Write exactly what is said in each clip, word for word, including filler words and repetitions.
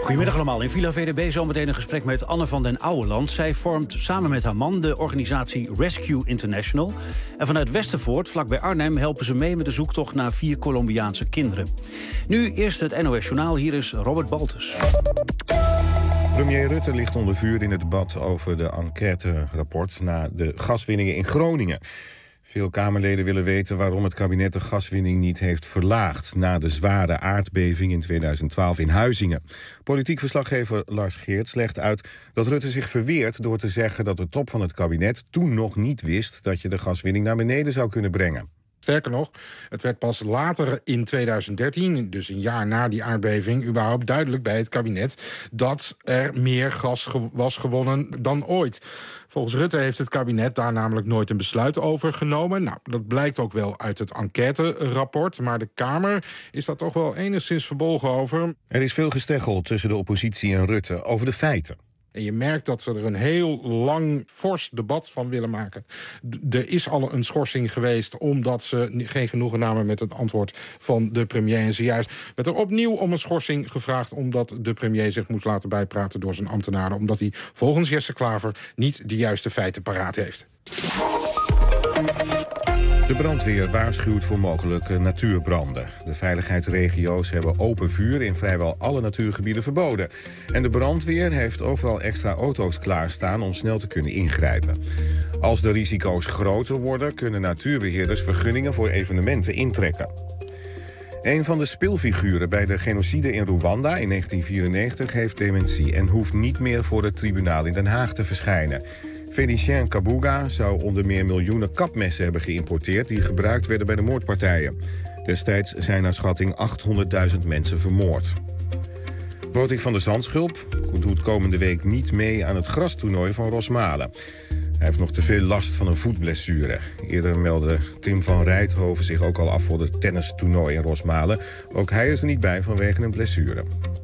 Goedemiddag allemaal. In Villa V D B zometeen een gesprek met Anne van den Ouweland. Zij vormt samen met haar man de organisatie Rescue International. En vanuit Westervoort, vlakbij Arnhem, helpen ze mee met de zoektocht naar vier Colombiaanse kinderen. Nu eerst het N O S Journaal. Hier is Robert Baltus. Premier Rutte ligt onder vuur in het debat over de enquêterapport na de gaswinningen in Groningen. Veel Kamerleden willen weten waarom het kabinet de gaswinning niet heeft verlaagd na de zware aardbeving in tweeduizend twaalf in Huizingen. Politiek verslaggever Lars Geerts legt uit dat Rutte zich verweert door te zeggen dat de top van het kabinet toen nog niet wist dat je de gaswinning naar beneden zou kunnen brengen. Sterker nog, het werd pas later in tweeduizend dertien, dus een jaar na die aardbeving, überhaupt duidelijk bij het kabinet dat er meer gas ge- was gewonnen dan ooit. Volgens Rutte heeft het kabinet daar namelijk nooit een besluit over genomen. Nou, dat blijkt ook wel uit het enquêterapport, maar de Kamer is daar toch wel enigszins verbolgen over. Er is veel gesteggel tussen de oppositie en Rutte over de feiten. En je merkt dat ze er een heel lang, fors debat van willen maken. D- er is al een schorsing geweest omdat ze geen genoegen namen met het antwoord van de premier. En zojuist werd er opnieuw om een schorsing gevraagd omdat de premier zich moet laten bijpraten door zijn ambtenaren. Omdat hij volgens Jesse Klaver niet de juiste feiten paraat heeft. De brandweer waarschuwt voor mogelijke natuurbranden. De veiligheidsregio's hebben open vuur in vrijwel alle natuurgebieden verboden. En de brandweer heeft overal extra auto's klaarstaan om snel te kunnen ingrijpen. Als de risico's groter worden, kunnen natuurbeheerders vergunningen voor evenementen intrekken. Een van de speelfiguren bij de genocide in Rwanda in negentien vierennegentig heeft dementie en hoeft niet meer voor het tribunaal in Den Haag te verschijnen. Félicien Kabuga zou onder meer miljoenen kapmessen hebben geïmporteerd die gebruikt werden bij de moordpartijen. Destijds zijn naar schatting achthonderdduizend mensen vermoord. Botik van der Zandschulp doet komende week niet mee aan het grastoernooi van Rosmalen. Hij heeft nog te veel last van een voetblessure. Eerder meldde Tim van Rijthoven zich ook al af voor het tennistoernooi in Rosmalen. Ook hij is er niet bij vanwege een blessure.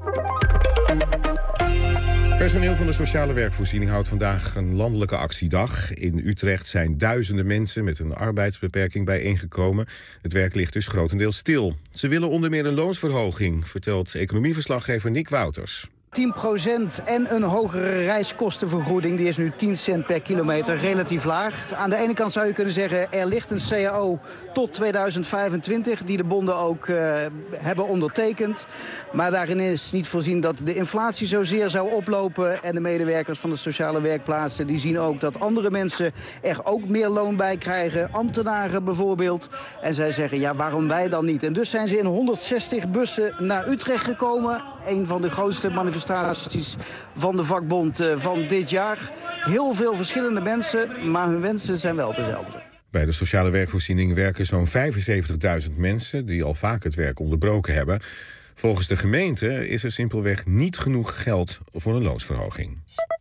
Personeel van de sociale werkvoorziening houdt vandaag een landelijke actiedag. In Utrecht zijn duizenden mensen met een arbeidsbeperking bijeengekomen. Het werk ligt dus grotendeels stil. Ze willen onder meer een loonsverhoging, vertelt economieverslaggever Nick Wouters. tien procent en een hogere reiskostenvergoeding. Die is nu tien cent per kilometer, relatief laag. Aan de ene kant zou je kunnen zeggen, er ligt een C A O tot tweeduizend vijfentwintig... die de bonden ook uh, hebben ondertekend. Maar daarin is niet voorzien dat de inflatie zozeer zou oplopen. En de medewerkers van de sociale werkplaatsen die zien ook dat andere mensen er ook meer loon bij krijgen. Ambtenaren bijvoorbeeld. En zij zeggen, ja, waarom wij dan niet? En dus zijn ze in honderdzestig bussen naar Utrecht gekomen. Een van de grootste manifestaties van de vakbond van dit jaar. Heel veel verschillende mensen, maar hun wensen zijn wel dezelfde. Bij de sociale werkvoorziening werken zo'n vijfenzeventigduizend mensen die al vaak het werk onderbroken hebben. Volgens de gemeente is er simpelweg niet genoeg geld voor een loonsverhoging.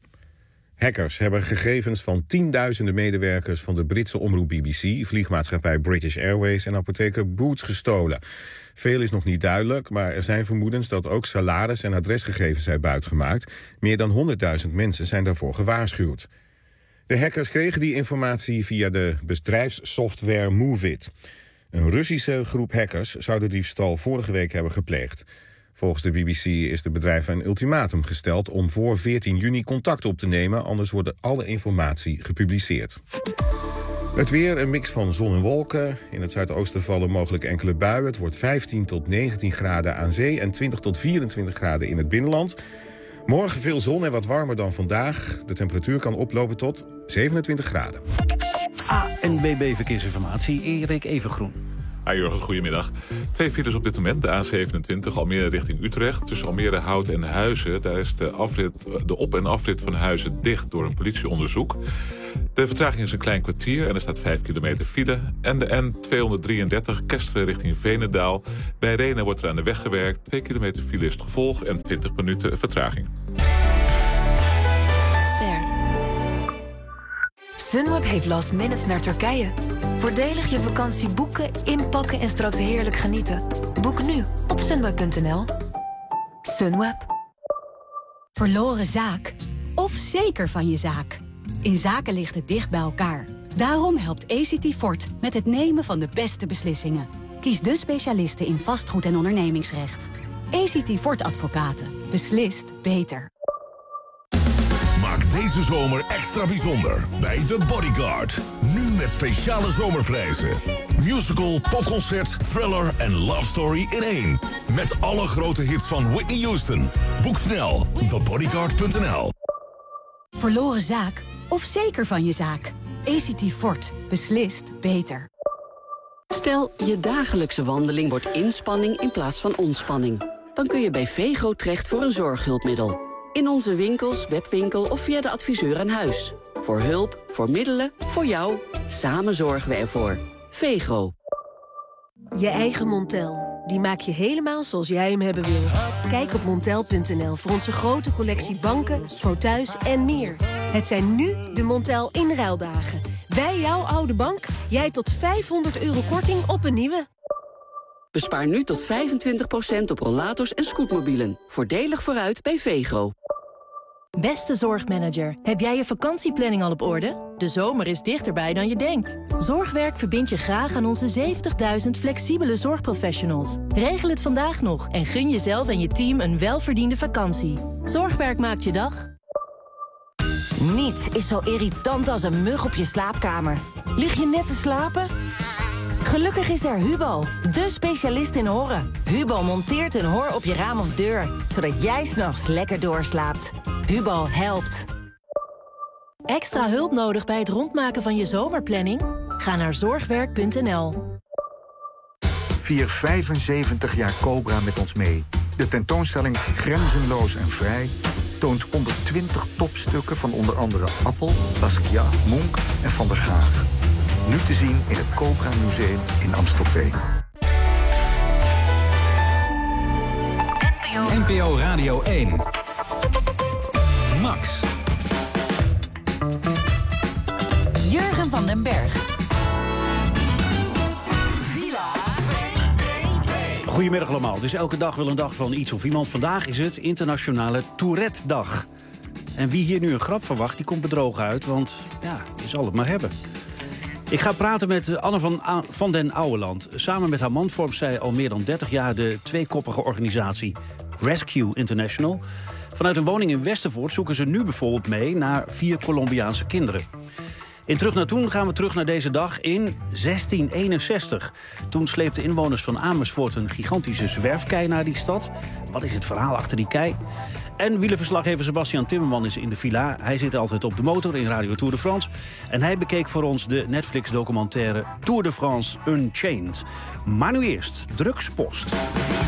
Hackers hebben gegevens van tienduizenden medewerkers van de Britse omroep B B C, vliegmaatschappij British Airways en apotheker Boots gestolen. Veel is nog niet duidelijk, maar er zijn vermoedens dat ook salaris- en adresgegevens zijn buitgemaakt. Meer dan honderdduizend mensen zijn daarvoor gewaarschuwd. De hackers kregen die informatie via de bedrijfssoftware MoveIt. Een Russische groep hackers zou de diefstal vorige week hebben gepleegd. Volgens de B B C is de bedrijf een ultimatum gesteld om voor veertien juni contact op te nemen, anders wordt alle informatie gepubliceerd. Het weer, een mix van zon en wolken. In het zuidoosten vallen mogelijk enkele buien. Het wordt vijftien tot negentien graden aan zee en twintig tot vierentwintig graden in het binnenland. Morgen veel zon en wat warmer dan vandaag. De temperatuur kan oplopen tot zevenentwintig graden. A N B B Verkeersinformatie, Erik Evengroen. Hi Jurgen, goedemiddag. Twee files op dit moment, de A zevenentwintig, Almere richting Utrecht. Tussen Almere Hout en Huizen, daar is de, afrit, de op- en afrit van Huizen dicht door een politieonderzoek. De vertraging is een klein kwartier en er staat vijf kilometer file. En de N tweehonderddrieëndertig, Kesteren richting Veenendaal. Bij Renen wordt er aan de weg gewerkt. twee kilometer file is het gevolg en twintig minuten vertraging. Ster. Sunweb heeft last minute naar Turkije. Voordelig je vakantie boeken, inpakken en straks heerlijk genieten. Boek nu op sunweb punt n l. Sunweb. Verloren zaak? Of zeker van je zaak? In zaken ligt het dicht bij elkaar. Daarom helpt A C T Fort met het nemen van de beste beslissingen. Kies de specialisten in vastgoed en ondernemingsrecht. A C T Fort Advocaten. Beslist beter. Maak deze zomer extra bijzonder bij The Bodyguard. Nu met speciale zomerprijzen. Musical, popconcert, thriller en love story in één. Met alle grote hits van Whitney Houston. Boek snel the bodyguard punt n l. Verloren zaak of zeker van je zaak? A C T Fort. Beslist beter. Stel, je dagelijkse wandeling wordt inspanning in plaats van ontspanning. Dan kun je bij Vego terecht voor een zorghulpmiddel. In onze winkels, webwinkel of via de adviseur aan huis. Voor hulp, voor middelen, voor jou. Samen zorgen we ervoor. Vego. Je eigen Montel. Die maak je helemaal zoals jij hem hebben wil. Kijk op montel punt n l voor onze grote collectie banken, fauteuils en meer. Het zijn nu de Montel inruildagen. Bij jouw oude bank, jij tot vijfhonderd euro korting op een nieuwe. Bespaar nu tot vijfentwintig procent op rollators en scootmobielen. Voordelig vooruit bij Vego. Beste zorgmanager, heb jij je vakantieplanning al op orde? De zomer is dichterbij dan je denkt. Zorgwerk verbindt je graag aan onze zeventigduizend flexibele zorgprofessionals. Regel het vandaag nog en gun jezelf en je team een welverdiende vakantie. Zorgwerk maakt je dag. Niets is zo irritant als een mug op je slaapkamer. Lig je net te slapen? Gelukkig is er Hubo, de specialist in horen. Hubo monteert een hoor op je raam of deur, zodat jij 's nachts lekker doorslaapt. Hubo helpt. Extra hulp nodig bij het rondmaken van je zomerplanning? Ga naar zorgwerk punt n l. Vier vijfenzeventig jaar Cobra met ons mee. De tentoonstelling Grenzenloos en Vrij toont honderdtwintig topstukken van onder andere Appel, Basquiat, Munch en Van der Graaf. Nu te zien in het Cobra Museum in Amstelveen. N P O Radio één. Max. Jurgen van den Berg. Goedemiddag allemaal. Het is elke dag wel een dag van iets of iemand. Vandaag is het Internationale Tourette-dag. En wie hier nu een grap verwacht, die komt bedrogen uit. Want ja, je zal het maar hebben. Ik ga praten met Anne van, A- van den Ouweland. Samen met haar man vormt zij al meer dan dertig jaar de tweekoppige organisatie Rescue International. Vanuit een woning in Westervoort zoeken ze nu bijvoorbeeld mee naar vier Colombiaanse kinderen. In Terug naar Toen gaan we terug naar deze dag in zestien eenenzestig. Toen sleepten inwoners van Amersfoort een gigantische zwerfkei naar die stad. Wat is het verhaal achter die kei? En wielerverslaggever Sebastian Timmerman is in de villa. Hij zit altijd op de motor in Radio Tour de France. En hij bekeek voor ons de Netflix-documentaire Tour de France Unchained. Maar nu eerst Drugspost.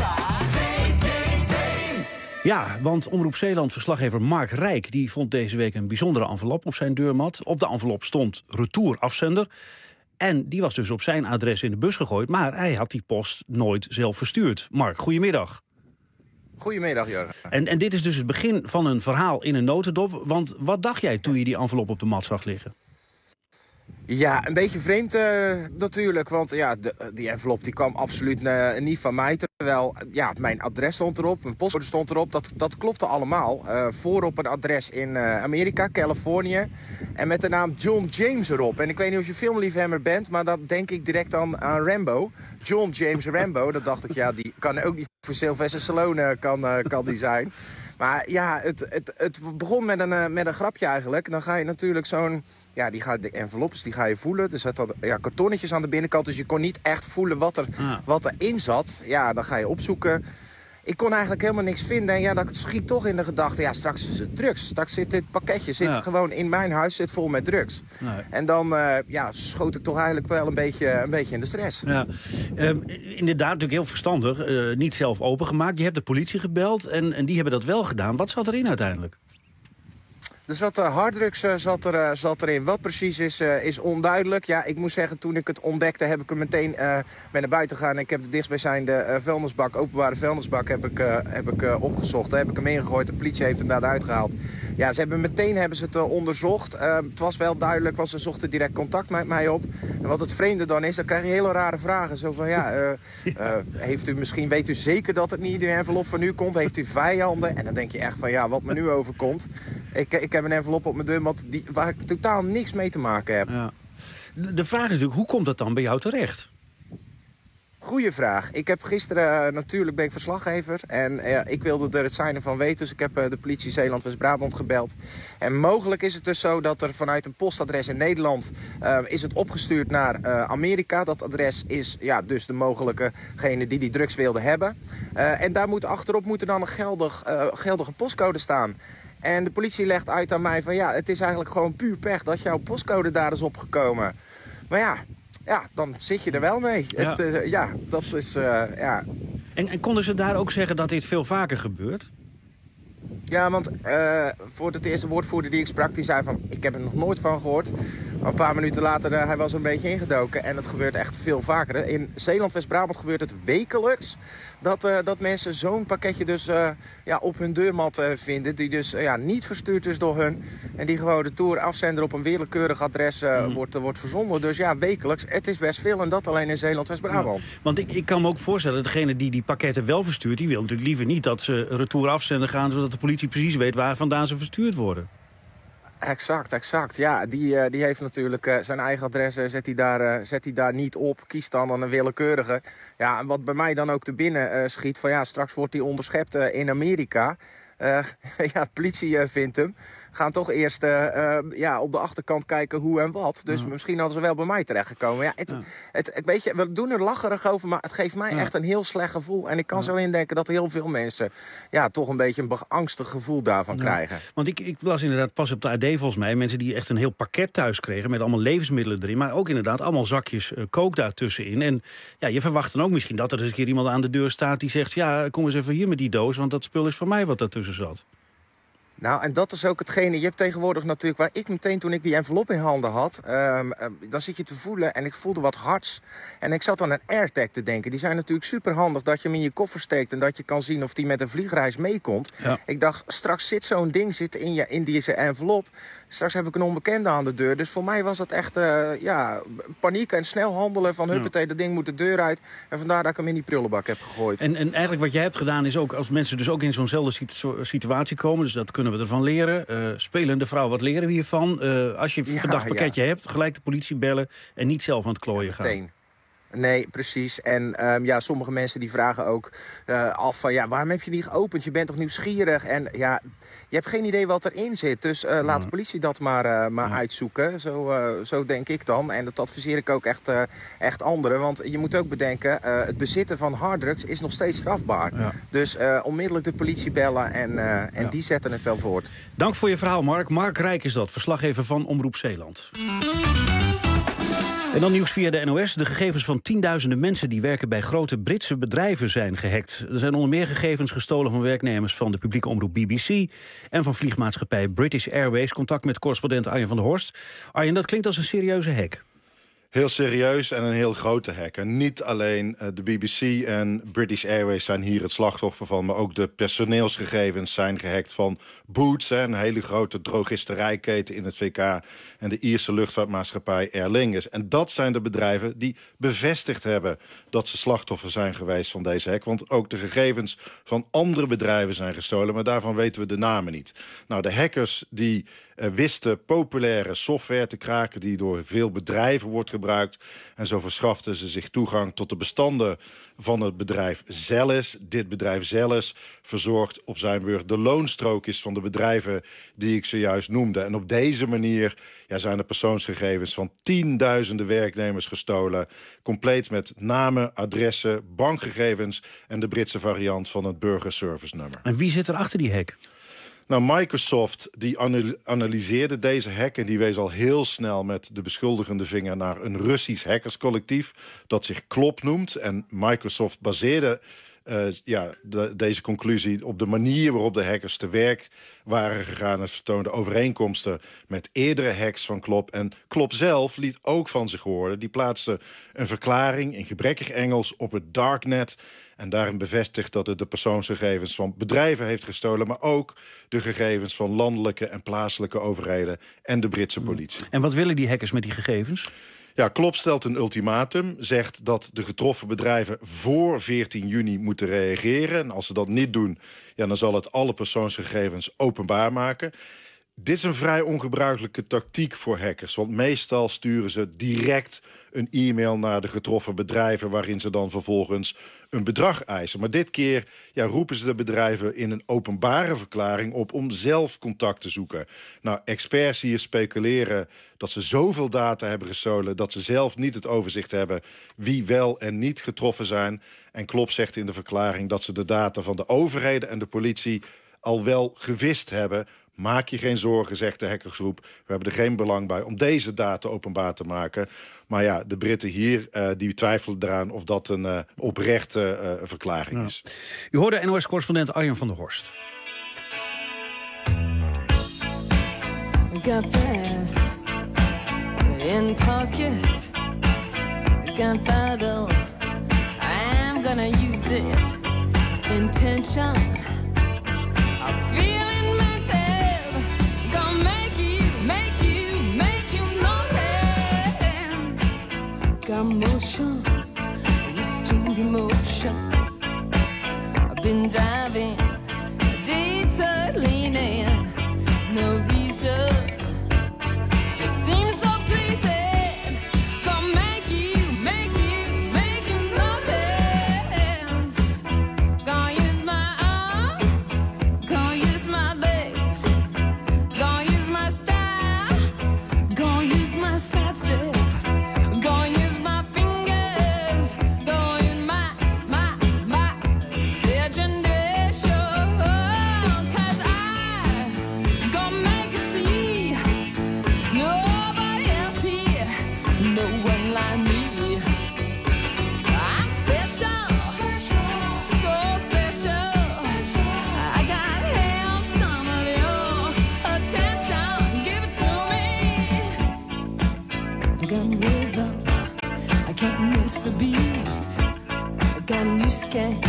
Ja, want Omroep Zeeland-verslaggever Mark Rijk die vond deze week een bijzondere envelop op zijn deurmat. Op de envelop stond retour afzender. En die was dus op zijn adres in de bus gegooid. Maar hij had die post nooit zelf verstuurd. Mark, goedemiddag. Goedemiddag, Jurgen. En, en dit is dus het begin van een verhaal in een notendop. Want wat dacht jij toen je die envelop op de mat zag liggen? Ja, een beetje vreemd uh, natuurlijk, want ja, de, die envelop die kwam absoluut uh, niet van mij. Terwijl ja, mijn adres stond erop, mijn postcode stond erop, dat, dat klopte allemaal. Uh, voorop een adres in uh, Amerika, Californië. En met de naam John James erop. En ik weet niet of je filmliefhebber bent, maar dat denk ik direct aan, aan Rambo. John James Rambo, dat dacht ik, ja, die kan ook niet voor Sylvester Stallone kan, uh, kan die zijn. Maar ja, het, het, het begon met een, uh, met een grapje eigenlijk. Dan ga je natuurlijk zo'n... Ja, die ga, de enveloppes die ga je voelen. Er zaten ja, kartonnetjes aan de binnenkant. Dus je kon niet echt voelen wat, er, ah. wat erin zat. Ja, dan ga je opzoeken. Ik kon eigenlijk helemaal niks vinden. En ja, dat schiet toch in de gedachte. Ja, straks is het drugs. Straks zit dit pakketje zit ja. gewoon in mijn huis zit vol met drugs. Nee. En dan uh, ja, schoot ik toch eigenlijk wel een beetje, een beetje in de stress. Ja. Uh, inderdaad, natuurlijk heel verstandig. Uh, niet zelf opengemaakt. Je hebt de politie gebeld en, en die hebben dat wel gedaan. Wat zat erin uiteindelijk? Er zat uh, harddrugs uh, zat, er, uh, zat erin. Wat precies is, uh, is onduidelijk. Ja, ik moet zeggen, toen ik het ontdekte heb ik er meteen uh, mee naar buiten gegaan. Ik heb de dichtstbijzijnde uh, vuilnisbak, openbare vuilnisbak, heb ik, uh, heb ik uh, opgezocht. Daar heb ik hem ingegooid. De politie heeft hem daar uitgehaald. Ja, ze hebben meteen hebben ze het uh, onderzocht. Uh, het was wel duidelijk, want ze zochten direct contact met mij op. En wat het vreemde dan is, dan krijg je hele rare vragen. Zo van, ja, uh, uh, heeft u misschien, weet u zeker dat het niet in de envelop van u komt? Heeft u vijanden? En dan denk je echt van, ja, wat me nu overkomt. Ik, ik heb een envelop op mijn deurmat die, waar ik totaal niks mee te maken heb. Ja. De vraag is natuurlijk, hoe komt dat dan bij jou terecht? Goeie vraag. Ik heb gisteren, uh, natuurlijk ben ik verslaggever. En uh, ik wilde er het zijn van weten. Dus ik heb uh, de politie Zeeland-West-Brabant gebeld. En mogelijk is het dus zo dat er vanuit een postadres in Nederland... Uh, is het opgestuurd naar uh, Amerika. Dat adres is ja, dus de mogelijkegene die die drugs wilde hebben. Uh, en daar moet achterop moet er dan een geldig, uh, geldige postcode staan. En de politie legt uit aan mij van ja, het is eigenlijk gewoon puur pech dat jouw postcode daar is opgekomen. Maar ja... Ja, dan zit je er wel mee. Ja, het, uh, ja dat is... Uh, ja. En, en konden ze daar ook zeggen dat dit veel vaker gebeurt? Ja, want uh, voor het eerste woordvoerder die ik sprak, die zei van... ik heb er nog nooit van gehoord. Maar een paar minuten later, uh, hij was een beetje ingedoken. En het gebeurt echt veel vaker. In Zeeland-West-Brabant gebeurt het wekelijks... dat, uh, dat mensen zo'n pakketje dus uh, ja, op hun deurmat uh, vinden... die dus uh, ja, niet verstuurd is door hun... en die gewoon de tour afzender op een willekeurig adres uh, mm. wordt, uh, wordt verzonden. Dus ja, wekelijks. Het is best veel en dat alleen in Zeeland-West-Brabant. Ja, want ik, ik kan me ook voorstellen, dat degene die die pakketten wel verstuurt... die wil natuurlijk liever niet dat ze retour afzender gaan... zodat de politie precies weet waar vandaan ze verstuurd worden. Exact, exact. Ja, die, uh, die heeft natuurlijk uh, zijn eigen adres, uh, zet, hij daar, uh, zet hij daar niet op. Kiest dan een willekeurige. Ja, en wat bij mij dan ook te binnen uh, schiet... van ja, straks wordt hij onderschept uh, in Amerika. Uh, ja, de politie uh, vindt hem. Gaan toch eerst uh, uh, ja, op de achterkant kijken hoe en wat. Dus ja. misschien hadden ze wel bij mij terechtgekomen. Ja, het, ja. Het, het, weet je, we doen er lacherig over, maar het geeft mij ja. echt een heel slecht gevoel. En ik kan ja. zo indenken dat heel veel mensen... ja, toch een beetje een beangstig gevoel daarvan ja. krijgen. Want ik, ik las inderdaad pas op de A D volgens mij... mensen die echt een heel pakket thuis kregen... met allemaal levensmiddelen erin. Maar ook inderdaad allemaal zakjes uh, kook daartussenin. En ja, je verwacht dan ook misschien dat er eens een keer iemand aan de deur staat... die zegt, ja, kom eens even hier met die doos... want dat spul is van mij wat daartussen zat. Nou, en dat is ook hetgene, je hebt tegenwoordig natuurlijk... waar ik meteen toen ik die envelop in handen had... Um, um, dan zit je te voelen en ik voelde wat hards. En ik zat aan een AirTag te denken. Die zijn natuurlijk superhandig dat je hem in je koffer steekt... en dat je kan zien of die met een vliegreis meekomt. Ja. Ik dacht, straks zit zo'n ding zit in, je, in deze envelop... Straks heb ik een onbekende aan de deur. Dus voor mij was dat echt uh, ja, paniek en snel handelen van... huppatee, ja. dat ding moet de deur uit. En vandaar dat ik hem in die prullenbak heb gegooid. En, en eigenlijk wat jij hebt gedaan is ook... als mensen dus ook in zo'nzelfde situatie komen... dus dat kunnen we ervan leren. Uh, spelende vrouw, wat leren we hiervan? Uh, als je een ja, verdacht pakketje ja. hebt, gelijk de politie bellen... en niet zelf aan het klooien gaan. Meteen. Nee, precies. En um, ja, sommige mensen die vragen ook uh, af van... ja, waarom heb je die geopend? Je bent toch nieuwsgierig? En ja, je hebt geen idee wat erin zit. Dus uh, laat de politie dat maar, uh, maar ja. uitzoeken. Zo, uh, zo denk ik dan. En dat adviseer ik ook echt, uh, echt anderen. Want je moet ook bedenken... Uh, het bezitten van harddrugs is nog steeds strafbaar. Ja. Dus uh, onmiddellijk de politie bellen en, uh, en ja. die zetten het wel voort. Dank voor je verhaal, Mark. Mark Rijk is dat, verslaggever van Omroep Zeeland. En dan nieuws via de N O S. De gegevens van tienduizenden mensen die werken bij grote Britse bedrijven zijn gehackt. Er zijn onder meer gegevens gestolen van werknemers van de publieke omroep B B C... en van vliegmaatschappij British Airways. Contact met correspondent Arjen van der Horst. Arjen, dat klinkt als een serieuze hack. Heel serieus en een heel grote hack. En niet alleen uh, de B B C en British Airways zijn hier het slachtoffer van... maar ook de personeelsgegevens zijn gehackt van Boots... Hè, een hele grote drogisterijketen in het V K... en de Ierse luchtvaartmaatschappij Aer Lingus. En dat zijn de bedrijven die bevestigd hebben... dat ze slachtoffer zijn geweest van deze hack. Want ook de gegevens van andere bedrijven zijn gestolen... maar daarvan weten we de namen niet. Nou, de hackers die... Uh, wisten populaire software te kraken die door veel bedrijven wordt gebruikt. En zo verschaften ze zich toegang tot de bestanden van het bedrijf Zellis. Dit bedrijf Zellis verzorgt op zijn beurt de loonstrookjes van de bedrijven die ik zojuist noemde. En op deze manier ja, zijn de persoonsgegevens van tienduizenden werknemers gestolen. Compleet met namen, adressen, bankgegevens en de Britse variant van het burgerservice nummer. En wie zit er achter die hack? Nou, Microsoft die analyseerde deze hack... en die wees al heel snel met de beschuldigende vinger... naar een Russisch hackerscollectief dat zich Klop noemt. En Microsoft baseerde uh, ja, de, deze conclusie op de manier... waarop de hackers te werk waren gegaan... en vertoonde overeenkomsten met eerdere hacks van Klop. En Klop zelf liet ook van zich horen. Die plaatste een verklaring in gebrekkig Engels op het darknet... en daarin bevestigt dat het de persoonsgegevens van bedrijven heeft gestolen... maar ook de gegevens van landelijke en plaatselijke overheden... en de Britse politie. En wat willen die hackers met die gegevens? Ja, Klop stelt een ultimatum, zegt dat de getroffen bedrijven voor veertien juni moeten reageren. En als ze dat niet doen, ja, dan zal het alle persoonsgegevens openbaar maken. Dit is een vrij ongebruikelijke tactiek voor hackers. Want meestal sturen ze direct een e-mail naar de getroffen bedrijven, waarin ze dan vervolgens een bedrag eisen. Maar dit keer ja, roepen ze de bedrijven in een openbare verklaring op om zelf contact te zoeken. Nou, experts hier speculeren dat ze zoveel data hebben gestolen dat ze zelf niet het overzicht hebben wie wel en niet getroffen zijn. En Klop zegt in de verklaring dat ze de data van de overheden en de politie al wel gewist hebben. Maak je geen zorgen, zegt de hackersgroep. We hebben er geen belang bij om deze data openbaar te maken. Maar ja, de Britten hier uh, die twijfelen eraan of dat een uh, oprechte uh, verklaring ja. is. U hoorde N O S-correspondent Arjen van der Horst. Got this in pocket. Gunpowder, I'm gonna use it. Intention, I feel it mental. Gonna make you, make you, make you notice. Got motion, restrained emotion. I've been diving, detour leaning, no reason. Just seems so pleasing. Gonna make you, make you, make you notice. Gonna use my arms, gonna use my legs, gonna use my style, gonna use my side step, gonna use my fingers, gonna use my, my, my imagination. Cause I gonna make you see there's nobody else here, no one like me. I'm special, so special. I got half some of your attention. Give it to me. I got rhythm, I can't miss a beat. I got new skank,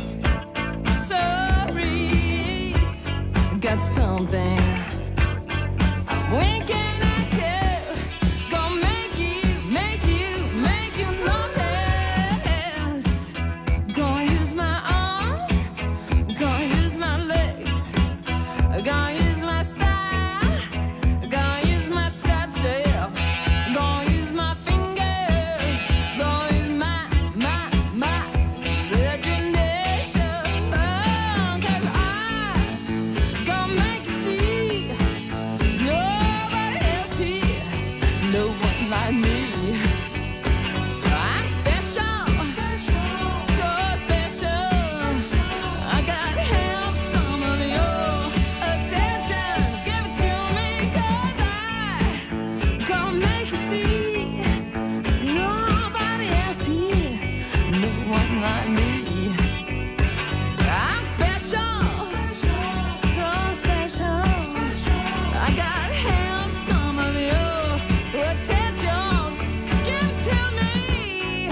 sorry. I got something I'm winking at you. Gonna make you, make you, make you notice. Gonna use my arms, gonna use my legs, gonna use my style, gonna use my side step, gonna use my fingers, gonna use my, my, my imagination. Cause I gonna make you see there's nobody else here, no one like me. I'm special, so special. I got half some of your attention. Give it to me, cause I gonna make you see there's nobody else here, no one like me. I'm special, so special. I got half some of your attention. Give it to me.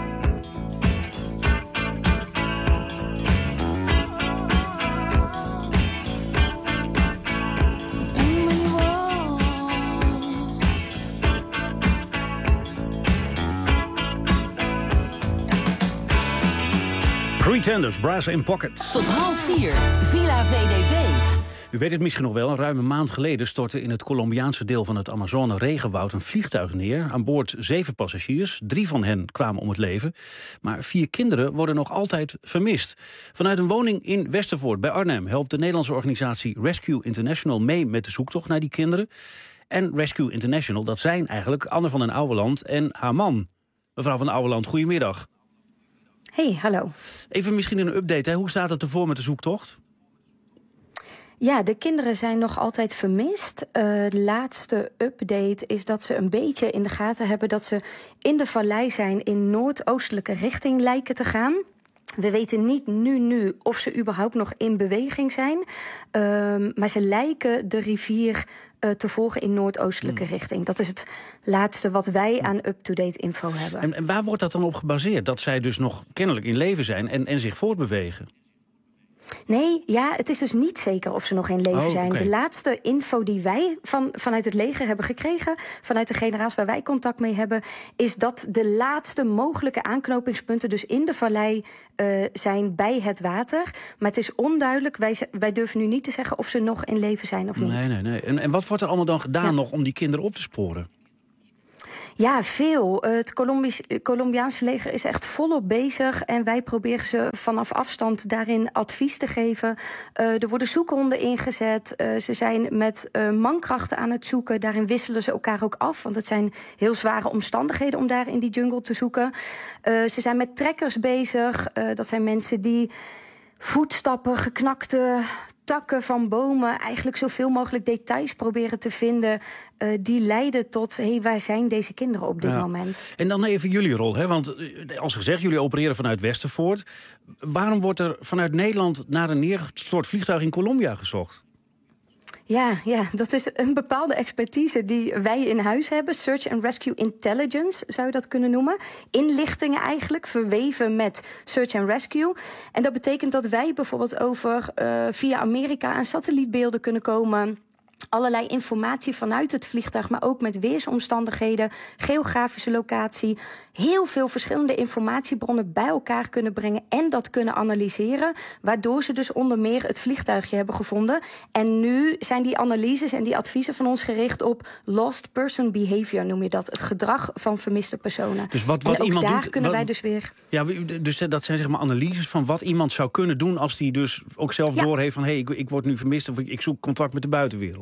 And when you walk, Pretenders, Brass in Pocket. Tot half vier, Villa V D B. U weet het misschien nog wel, een ruime maand geleden stortte in het Colombiaanse deel van het Amazone-regenwoud een vliegtuig neer. Aan boord zeven passagiers, drie van hen kwamen om het leven. Maar vier kinderen worden nog altijd vermist. Vanuit een woning in Westervoort bij Arnhem helpt de Nederlandse organisatie Rescue International mee met de zoektocht naar die kinderen. En Rescue International, dat zijn eigenlijk Anne van den Ouweland en haar man. Mevrouw van den Ouweland, goedemiddag. Hey, hallo. Even misschien een update, hè? Hoe staat het ervoor met de zoektocht? Ja, de kinderen zijn nog altijd vermist. Uh, de laatste update is dat ze een beetje in de gaten hebben dat ze in de vallei zijn in noordoostelijke richting lijken te gaan. We weten niet nu, nu of ze überhaupt nog in beweging zijn. Um, maar ze lijken de rivier uh, te volgen in noordoostelijke hmm. richting. Dat is het laatste wat wij aan up-to-date info hebben. En, en waar wordt dat dan op gebaseerd? Dat zij dus nog kennelijk in leven zijn en, en zich voortbewegen? Nee, ja, het is dus niet zeker of ze nog in leven Oh, zijn. oké. De laatste info die wij van, vanuit het leger hebben gekregen, vanuit de generaals waar wij contact mee hebben, is dat de laatste mogelijke aanknopingspunten dus in de vallei uh, zijn bij het water. Maar het is onduidelijk. Wij, wij durven nu niet te zeggen of ze nog in leven zijn of niet. Nee, nee, nee. En, en wat wordt er allemaal dan gedaan Ja. nog om die kinderen op te sporen? Ja, veel. Uh, Het Colombisch, Colombiaanse leger is echt volop bezig. En wij proberen ze vanaf afstand daarin advies te geven. Uh, er worden zoekhonden ingezet. Uh, ze zijn met uh, mankrachten aan het zoeken. Daarin wisselen ze elkaar ook af. Want het zijn heel zware omstandigheden om daar in die jungle te zoeken. Uh, ze zijn met trekkers bezig. Uh, dat zijn mensen die voetstappen, geknakte takken van bomen, eigenlijk zoveel mogelijk details proberen te vinden uh, die leiden tot, hé, hey, waar zijn deze kinderen op dit Ja. moment? En dan even jullie rol, hè? Want eh, als gezegd, jullie opereren vanuit Westervoort. Waarom wordt er vanuit Nederland naar een neergestort vliegtuig in Colombia gezocht? Ja, ja, dat is een bepaalde expertise die wij in huis hebben. Search and Rescue Intelligence zou je dat kunnen noemen. Inlichtingen eigenlijk, verweven met Search and Rescue. En dat betekent dat wij bijvoorbeeld over uh, via Amerika aan satellietbeelden kunnen komen, allerlei informatie vanuit het vliegtuig, maar ook met weersomstandigheden, geografische locatie, heel veel verschillende informatiebronnen bij elkaar kunnen brengen en dat kunnen analyseren, waardoor ze dus onder meer het vliegtuigje hebben gevonden. En nu zijn die analyses en die adviezen van ons gericht op lost person behavior, noem je dat, het gedrag van vermiste personen. Dus wat, en wat ook iemand daar doet, kunnen wat- wij dus weer. Ja, dus dat zijn zeg maar analyses van wat iemand zou kunnen doen als die dus ook zelf Ja. doorheeft van hé, hey, ik, ik word nu vermist of ik, ik zoek contact met de buitenwereld.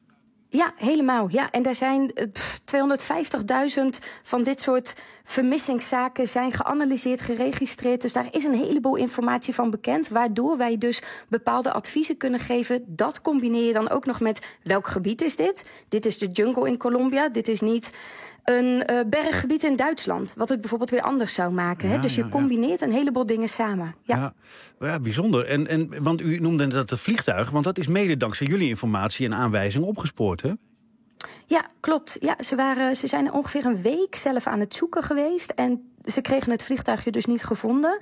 Ja, helemaal. Ja. En daar zijn eh, pff, tweehonderdvijftigduizend van dit soort vermissingszaken zijn geanalyseerd, geregistreerd. Dus daar is een heleboel informatie van bekend, waardoor wij dus bepaalde adviezen kunnen geven. Dat combineer je dan ook nog met welk gebied is dit? Dit is de jungle in Colombia. Dit is niet een uh, berggebied in Duitsland, wat het bijvoorbeeld weer anders zou maken. Ja, hè? Dus je ja, ja. combineert een heleboel dingen samen. Ja. Ja, ja, bijzonder. En, en, want u noemde dat het vliegtuig, want dat is mede dankzij jullie informatie en aanwijzingen opgespoord, hè? Ja, klopt. Ja, ze, waren, ze zijn ongeveer een week zelf aan het zoeken geweest. En ze kregen het vliegtuigje dus niet gevonden.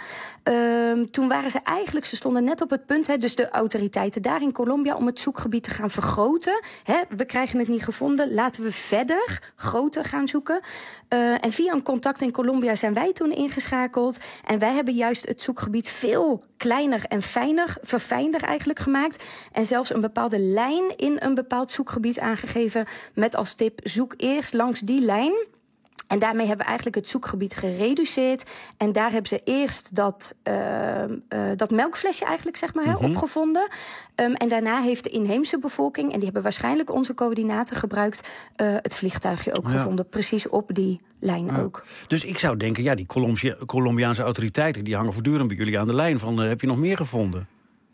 Um, toen waren ze eigenlijk, ze stonden net op het punt, hè, dus de autoriteiten daar in Colombia, om het zoekgebied te gaan vergroten. Hè, we krijgen het niet gevonden, laten we verder groter gaan zoeken. Uh, en via een contact in Colombia zijn wij toen ingeschakeld. En wij hebben juist het zoekgebied veel kleiner en fijner, verfijnder eigenlijk gemaakt. En zelfs een bepaalde lijn in een bepaald zoekgebied aangegeven met als tip, zoek eerst langs die lijn. En daarmee hebben we eigenlijk het zoekgebied gereduceerd. En daar hebben ze eerst dat, uh, uh, dat melkflesje eigenlijk, zeg maar, hè, Mhm. opgevonden. Um, en daarna heeft de inheemse bevolking, en die hebben waarschijnlijk onze coördinaten gebruikt, uh, het vliegtuigje ook Ja. gevonden. Precies op die lijn Ja. ook. Dus ik zou denken, ja, die Colombia- Colombiaanse autoriteiten die hangen voortdurend bij jullie aan de lijn van uh, heb je nog meer gevonden?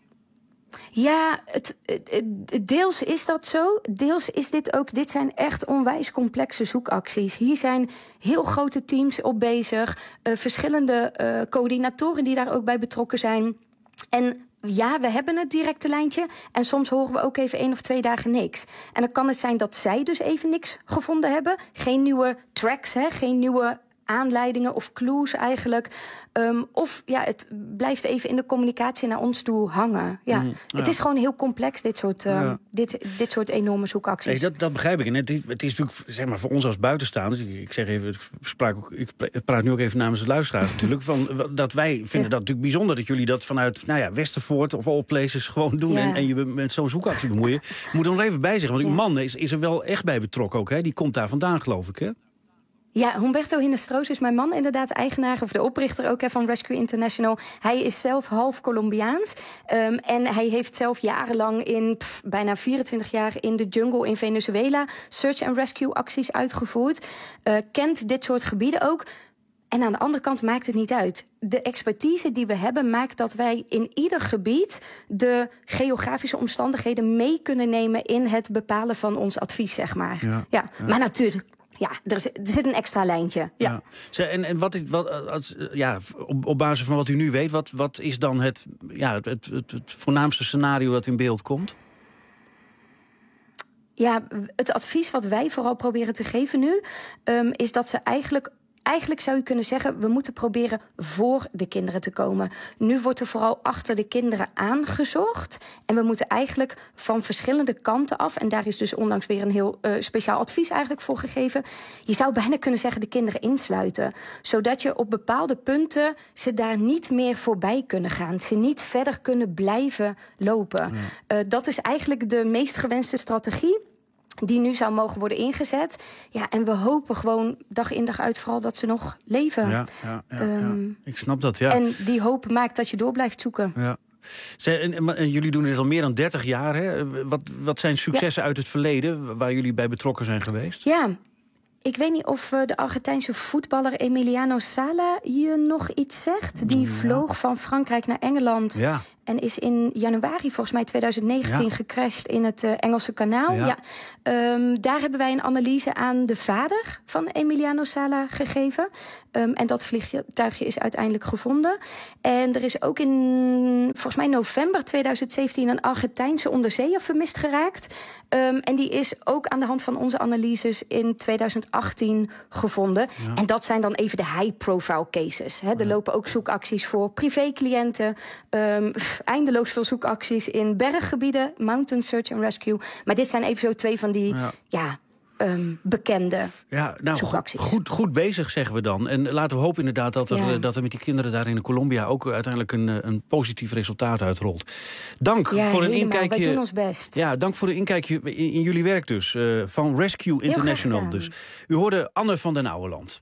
Ja, het, het, het- deels is dat zo. Deels is dit ook. Dit zijn echt onwijs complexe zoekacties. Hier zijn heel grote teams op bezig. Uh, verschillende uh, coördinatoren die daar ook bij betrokken zijn. En ja, we hebben het directe lijntje. En soms horen we ook even één of twee dagen niks. En dan kan het zijn dat zij dus even niks gevonden hebben. Geen nieuwe tracks, hè, geen nieuwe aanleidingen of clues eigenlijk. Um, of ja, het blijft even in de communicatie naar ons toe hangen. Ja, Mm, ja. Het is gewoon heel complex, dit soort, um, Ja. dit, dit soort enorme zoekacties. Nee, dat, dat begrijp ik. En het is, het is natuurlijk, zeg maar, voor ons als buitenstaanders. Ik, ik zeg even, ik, spraak ook, ik praat nu ook even namens de luisteraars natuurlijk. Van, dat wij vinden Ja. dat natuurlijk bijzonder dat jullie dat vanuit, nou ja, Westervoort of all places gewoon doen. Ja. En, en je met zo'n zoekactie bemoeien. Ik moet er nog even bij zeggen, want uw Ja. man is, is er wel echt bij betrokken ook. Hè? Die komt daar vandaan, geloof ik, hè? Ja, Humberto Hinestroos is mijn man, inderdaad eigenaar, of de oprichter ook hè, van Rescue International. Hij is zelf half Colombiaans. Um, en hij heeft zelf jarenlang in, pff, bijna vierentwintig jaar in de jungle in Venezuela search and rescue acties uitgevoerd. Uh, kent dit soort gebieden ook. En aan de andere kant maakt het niet uit. De expertise die we hebben maakt dat wij in ieder gebied de geografische omstandigheden mee kunnen nemen in het bepalen van ons advies, zeg maar. Ja, Ja, ja. maar natuurlijk. Ja, er, is, er zit een extra lijntje. Ja. Ja. Zeg, En, en wat is, wat, als, ja, op, op basis van wat u nu weet, wat, wat is dan het, ja, het, het, het, het voornaamste scenario dat in beeld komt? Ja, het advies wat wij vooral proberen te geven nu, um, is dat ze eigenlijk eigenlijk zou je kunnen zeggen, we moeten proberen voor de kinderen te komen. Nu wordt er vooral achter de kinderen aangezocht. En we moeten eigenlijk van verschillende kanten af, en daar is dus onlangs weer een heel uh, speciaal advies eigenlijk voor gegeven. Je zou bijna kunnen zeggen de kinderen insluiten. Zodat je op bepaalde punten ze daar niet meer voorbij kunnen gaan. Ze niet verder kunnen blijven lopen. Ja. Uh, dat is eigenlijk de meest gewenste strategie die nu zou mogen worden ingezet. Ja, en we hopen gewoon dag in dag uit vooral dat ze nog leven. Ja, ja, ja, um, ja. Ik snap dat, ja. En die hoop maakt dat je door blijft zoeken. Ja. Zij, en, en jullie doen dit al meer dan dertig jaar, hè? Wat, wat zijn successen ja. uit het verleden waar jullie bij betrokken zijn geweest? Ja, ik weet niet of uh, de Argentijnse voetballer Emiliano Sala je nog iets zegt. Die ja. vloog van Frankrijk naar Engeland. Ja. En is in januari volgens mij twintig negentien ja. gecrashed in het uh, Engelse kanaal. Ja. Ja. Um, daar hebben wij een analyse aan de vader van Emiliano Sala gegeven. Um, en dat vliegtuigje is uiteindelijk gevonden. En er is ook in, volgens mij november twintig zeventien... een Argentijnse onderzeeër vermist geraakt. Um, en die is ook aan de hand van onze analyses in twintig achttien gevonden. Ja. En dat zijn dan even de high-profile cases. Hè. Er ja. lopen ook zoekacties voor privécliënten. Um, eindeloos veel zoekacties in berggebieden, mountain search and rescue. Maar dit zijn even zo twee van die ja. ja um, bekende ja, nou, zoekacties. Goed, goed bezig, zeggen we dan. En laten we hopen inderdaad dat er, ja. dat er met die kinderen daar in Colombia ook uiteindelijk een, een positief resultaat uitrolt. Dank ja, voor een helemaal. inkijkje. Wij doen ons best. Ja, dank voor een inkijkje in, in jullie werk dus. Uh, van Rescue International. Dus. U hoorde Anne van den Ouweland.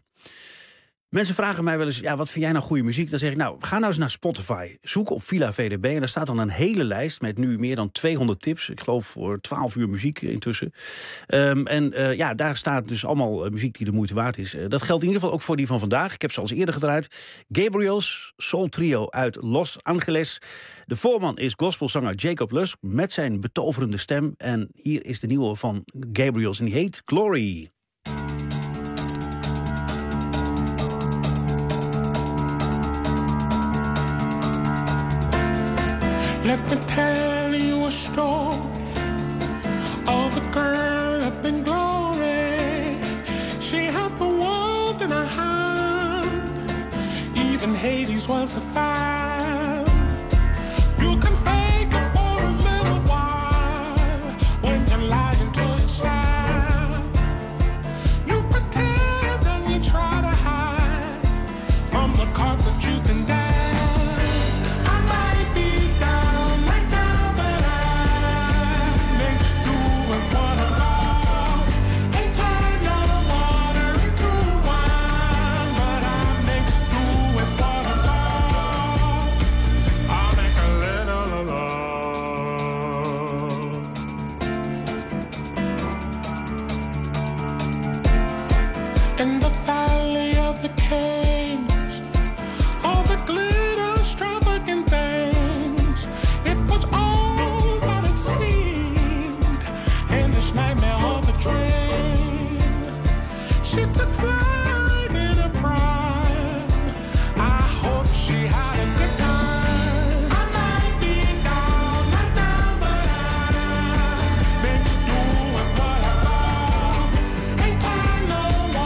Mensen vragen mij wel eens, ja, wat vind jij nou goede muziek? Dan zeg ik, nou, ga nou eens naar Spotify. Zoek op Villa V D B en daar staat dan een hele lijst met nu meer dan tweehonderd tips. Ik geloof voor twaalf uur muziek intussen. Um, en uh, ja, daar staat dus allemaal uh, muziek die de moeite waard is. Uh, dat geldt in ieder geval ook voor die van vandaag. Ik heb ze al eens eerder gedraaid. Gabriel's Soul Trio uit Los Angeles. De voorman is gospelzanger Jacob Lusk met zijn betoverende stem. En hier is de nieuwe van Gabriel's en die heet Glory. Let me tell you a story of a girl up in glory. She had the world in her hand, even Hades was a fan. You can fake it for a little while when you're lying to yourself. You pretend and you try to hide from the cards that you've been dealt. In the valley of the kings, all the glitter, extravagant things, it was all that it seemed in this nightmare of a dream. She took flight in a pride. I hope she had a good time. I might be down, right down, but I've been doing what I love. Ain't time no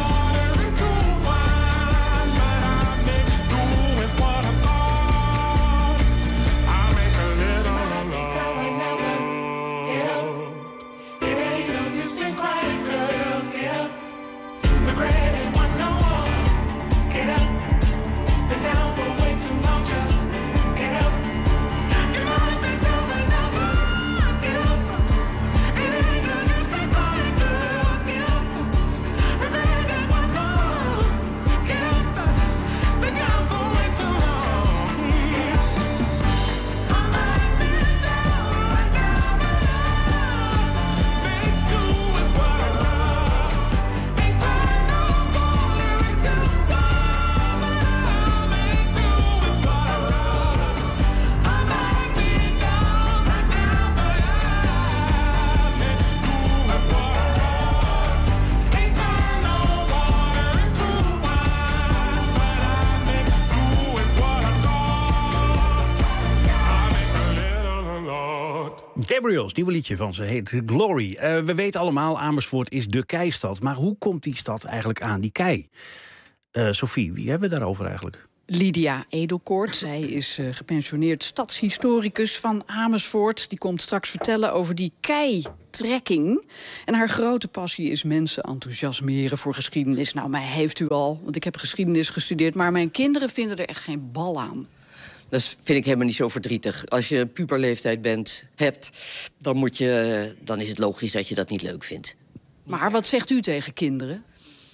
Gabriel's nieuwe liedje van ze heet Glory. Uh, we weten allemaal, Amersfoort is de keistad. Maar hoe komt die stad eigenlijk aan die kei? Uh, Sophie, wie hebben we daarover eigenlijk? Lydia Edelkoort, zij is uh, gepensioneerd stadshistoricus van Amersfoort. Die komt straks vertellen over die keitrekking. En haar grote passie is mensen enthousiasmeren voor geschiedenis. Nou, mij heeft u al, want ik heb geschiedenis gestudeerd, maar mijn kinderen vinden er echt geen bal aan. Dat vind ik helemaal niet zo verdrietig. Als je puberleeftijd bent, hebt, dan, moet je, dan is het logisch dat je dat niet leuk vindt. Maar wat zegt u tegen kinderen?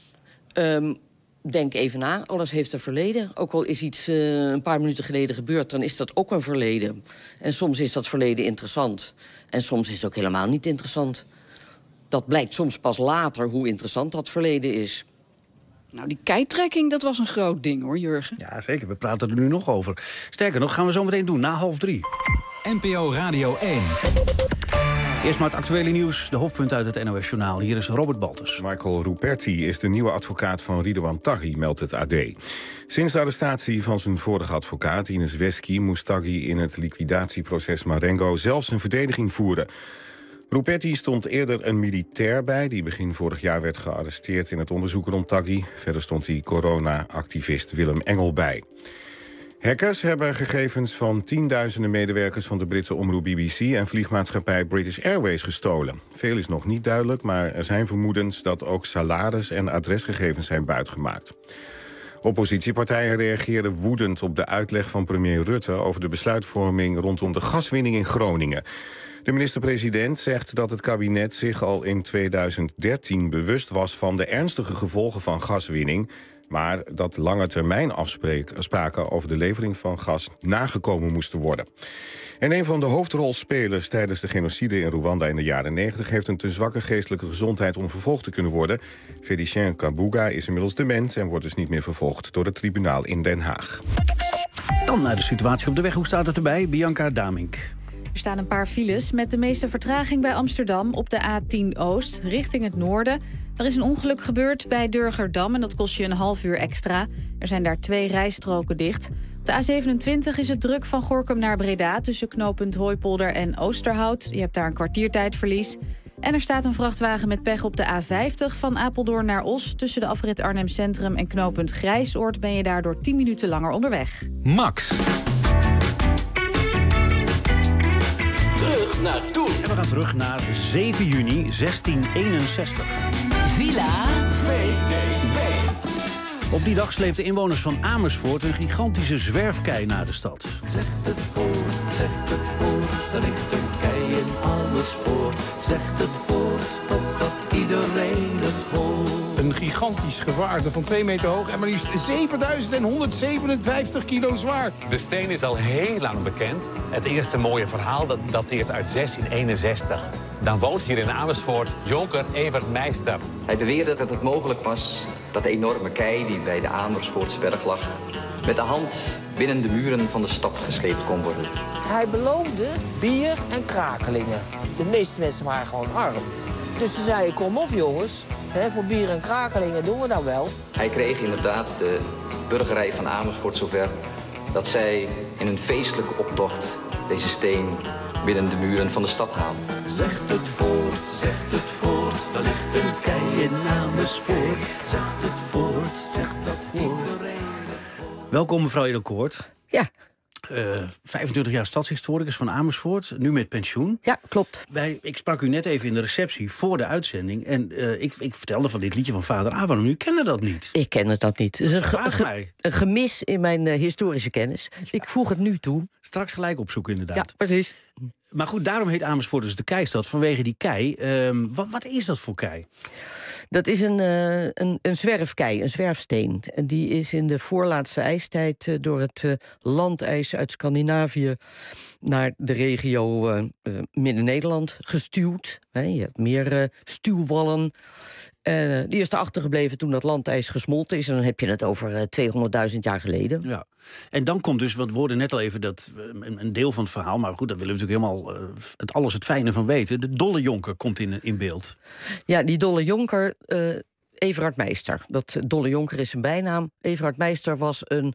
Um, denk even na, alles heeft een verleden. Ook al is iets uh, een paar minuten geleden gebeurd, dan is dat ook een verleden. En soms is dat verleden interessant. En soms is het ook helemaal niet interessant. Dat blijkt soms pas later hoe interessant dat verleden is. Nou, die keitrekking, dat was een groot ding, hoor, Jurgen. Ja, zeker. We praten er nu nog over. Sterker nog, gaan we zo meteen doen, na half drie. N P O Radio één. Eerst maar het actuele nieuws, de hoofdpunt uit het N O S-journaal. Hier is Robert Baltus. Michael Ruperti is de nieuwe advocaat van Ridouan Taghi, meldt het A D. Sinds de arrestatie van zijn vorige advocaat, Ines Wesky, moest Taghi in het liquidatieproces Marengo zelf zijn verdediging voeren. Ruperti stond eerder een militair bij, die begin vorig jaar werd gearresteerd in het onderzoek rond Taghi. Verder stond hij corona-activist Willem Engel bij. Hackers hebben gegevens van tienduizenden medewerkers van de Britse omroep B B C en vliegmaatschappij British Airways gestolen. Veel is nog niet duidelijk, maar er zijn vermoedens dat ook salaris- en adresgegevens zijn buitgemaakt. Oppositiepartijen reageerden woedend op de uitleg van premier Rutte over de besluitvorming rondom de gaswinning in Groningen. De minister-president zegt dat het kabinet zich al in tweeduizend dertien bewust was van de ernstige gevolgen van gaswinning, maar dat lange termijn afspraken over de levering van gas nagekomen moesten worden. En een van de hoofdrolspelers tijdens de genocide in Rwanda in de jaren negentig heeft een te zwakke geestelijke gezondheid om vervolgd te kunnen worden. Félicien Kabuga is inmiddels dement en wordt dus niet meer vervolgd door het tribunaal in Den Haag. Dan naar de situatie op de weg. Hoe staat het erbij? Bianca Damink. Er staan een paar files met de meeste vertraging bij Amsterdam op de A tien Oost richting het noorden. Er is een ongeluk gebeurd bij Durgerdam en dat kost je een half uur extra. Er zijn daar twee rijstroken dicht. Op de A zevenentwintig is het druk van Gorinchem naar Breda tussen knooppunt Hooipolder en Oosterhout. Je hebt daar een kwartiertijdverlies. En er staat een vrachtwagen met pech op de A vijftig van Apeldoorn naar Os. Tussen de afrit Arnhem Centrum en knooppunt Grijsoord ben je daardoor tien minuten langer onderweg. Max. Terug naar toen. En we gaan terug naar zeven juni zestien eenenzestig. Villa V D B. Op die dag sleepten inwoners van Amersfoort een gigantische zwerfkei naar de stad. Zegt het voort, zegt het voort, er ligt een kei in Amersfoort. Zegt het voort, totdat iedereen het hoort. Een gigantisch gevaarte van twee meter hoog en maar liefst zevenduizend honderdzevenenvijftig kilo zwaar. De steen is al heel lang bekend. Het eerste mooie verhaal dat dateert uit zestien eenenzestig. Dan woont hier in Amersfoort jonker Evert Meister. Hij beweerde dat het mogelijk was dat de enorme kei die bij de Amersfoortsberg lag met de hand binnen de muren van de stad gesleept kon worden. Hij beloofde bier en krakelingen. De meeste mensen waren gewoon arm. Dus ze zeiden, kom op jongens, hè, voor bier en krakelingen doen we dat wel. Hij kreeg inderdaad de burgerij van Amersfoort zover dat zij in een feestelijke optocht deze steen binnen de muren van de stad haalden. Zegt het voort, zegt het voort, er ligt een kei in Amersfoort. Zegt het voort, zegt dat voort. Welkom mevrouw Edelkoort. Ja. Uh, vijfentwintig jaar stadshistoricus van Amersfoort, nu met pensioen. Ja, klopt. Wij, ik sprak u net even in de receptie voor de uitzending. En uh, ik, ik vertelde van dit liedje van vader Abraham. U kende dat niet. Ik kende dat niet. Het is een, ge ge een gemis in mijn uh, historische kennis. Ja. Ik voeg het nu toe. Straks gelijk opzoeken inderdaad. Ja, precies. Maar goed, daarom heet Amersfoort dus de keistad. Vanwege die kei. Uh, wat, wat is dat voor kei? Dat is een, uh, een, een zwerfkei, een zwerfsteen. En die is in de voorlaatste ijstijd uh, door het uh, landijs uit Scandinavië naar de regio uh, uh, Midden-Nederland gestuwd. He, je hebt meer uh, stuwwallen. Uh, die is erachter gebleven toen dat landijs gesmolten is. En dan heb je het over uh, tweehonderdduizend jaar geleden. Ja. En dan komt dus, want we hoorden net al even dat uh, een, een deel van het verhaal, maar goed, daar willen we natuurlijk helemaal uh, het alles het fijne van weten. De dolle jonker komt in, in beeld. Ja, die dolle jonker, uh, Everard Meister. Dat dolle jonker is zijn bijnaam. Everard Meister was een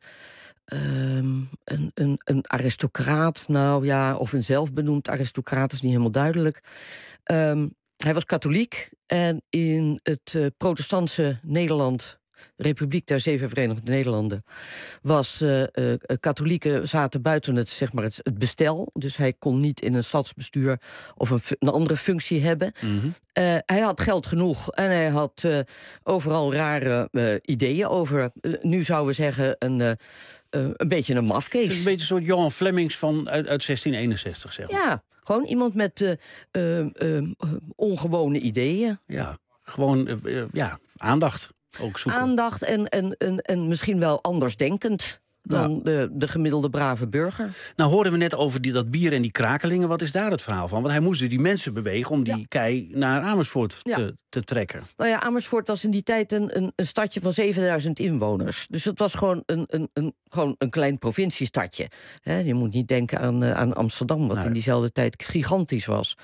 Um, een, een, een aristocraat, nou ja, of een zelfbenoemd aristocraat, is niet helemaal duidelijk. Um, hij was katholiek en in het uh, protestantse Nederland Republiek der Zeven Verenigde Nederlanden, was uh, uh, katholieken zaten buiten het, zeg maar het, het bestel. Dus hij kon niet in een stadsbestuur of een, een andere functie hebben. Mm-hmm. uh, hij had geld genoeg en hij had uh, overal rare uh, ideeën over, uh, nu zouden we zeggen, een, uh, uh, een beetje een mafkees. Het is een beetje een soort Johan Flemings van, uit, uit zestien eenenzestig, zeg maar. Ja, gewoon iemand met uh, uh, uh, ongewone ideeën. Ja, gewoon uh, uh, ja, aandacht ook zoeken. Aandacht en, en, en, en misschien wel andersdenkend dan ja. de, de gemiddelde brave burger. Nou hoorden we net over die, dat bier en die krakelingen. Wat is daar het verhaal van? Want hij moest die mensen bewegen om die ja. kei naar Amersfoort ja. te, te trekken. Nou ja, Amersfoort was in die tijd een, een, een stadje van zevenduizend inwoners. Dus het was gewoon een, een, een, gewoon een klein provinciestadje. He, je moet niet denken aan, uh, aan Amsterdam, wat nee. in diezelfde tijd gigantisch was.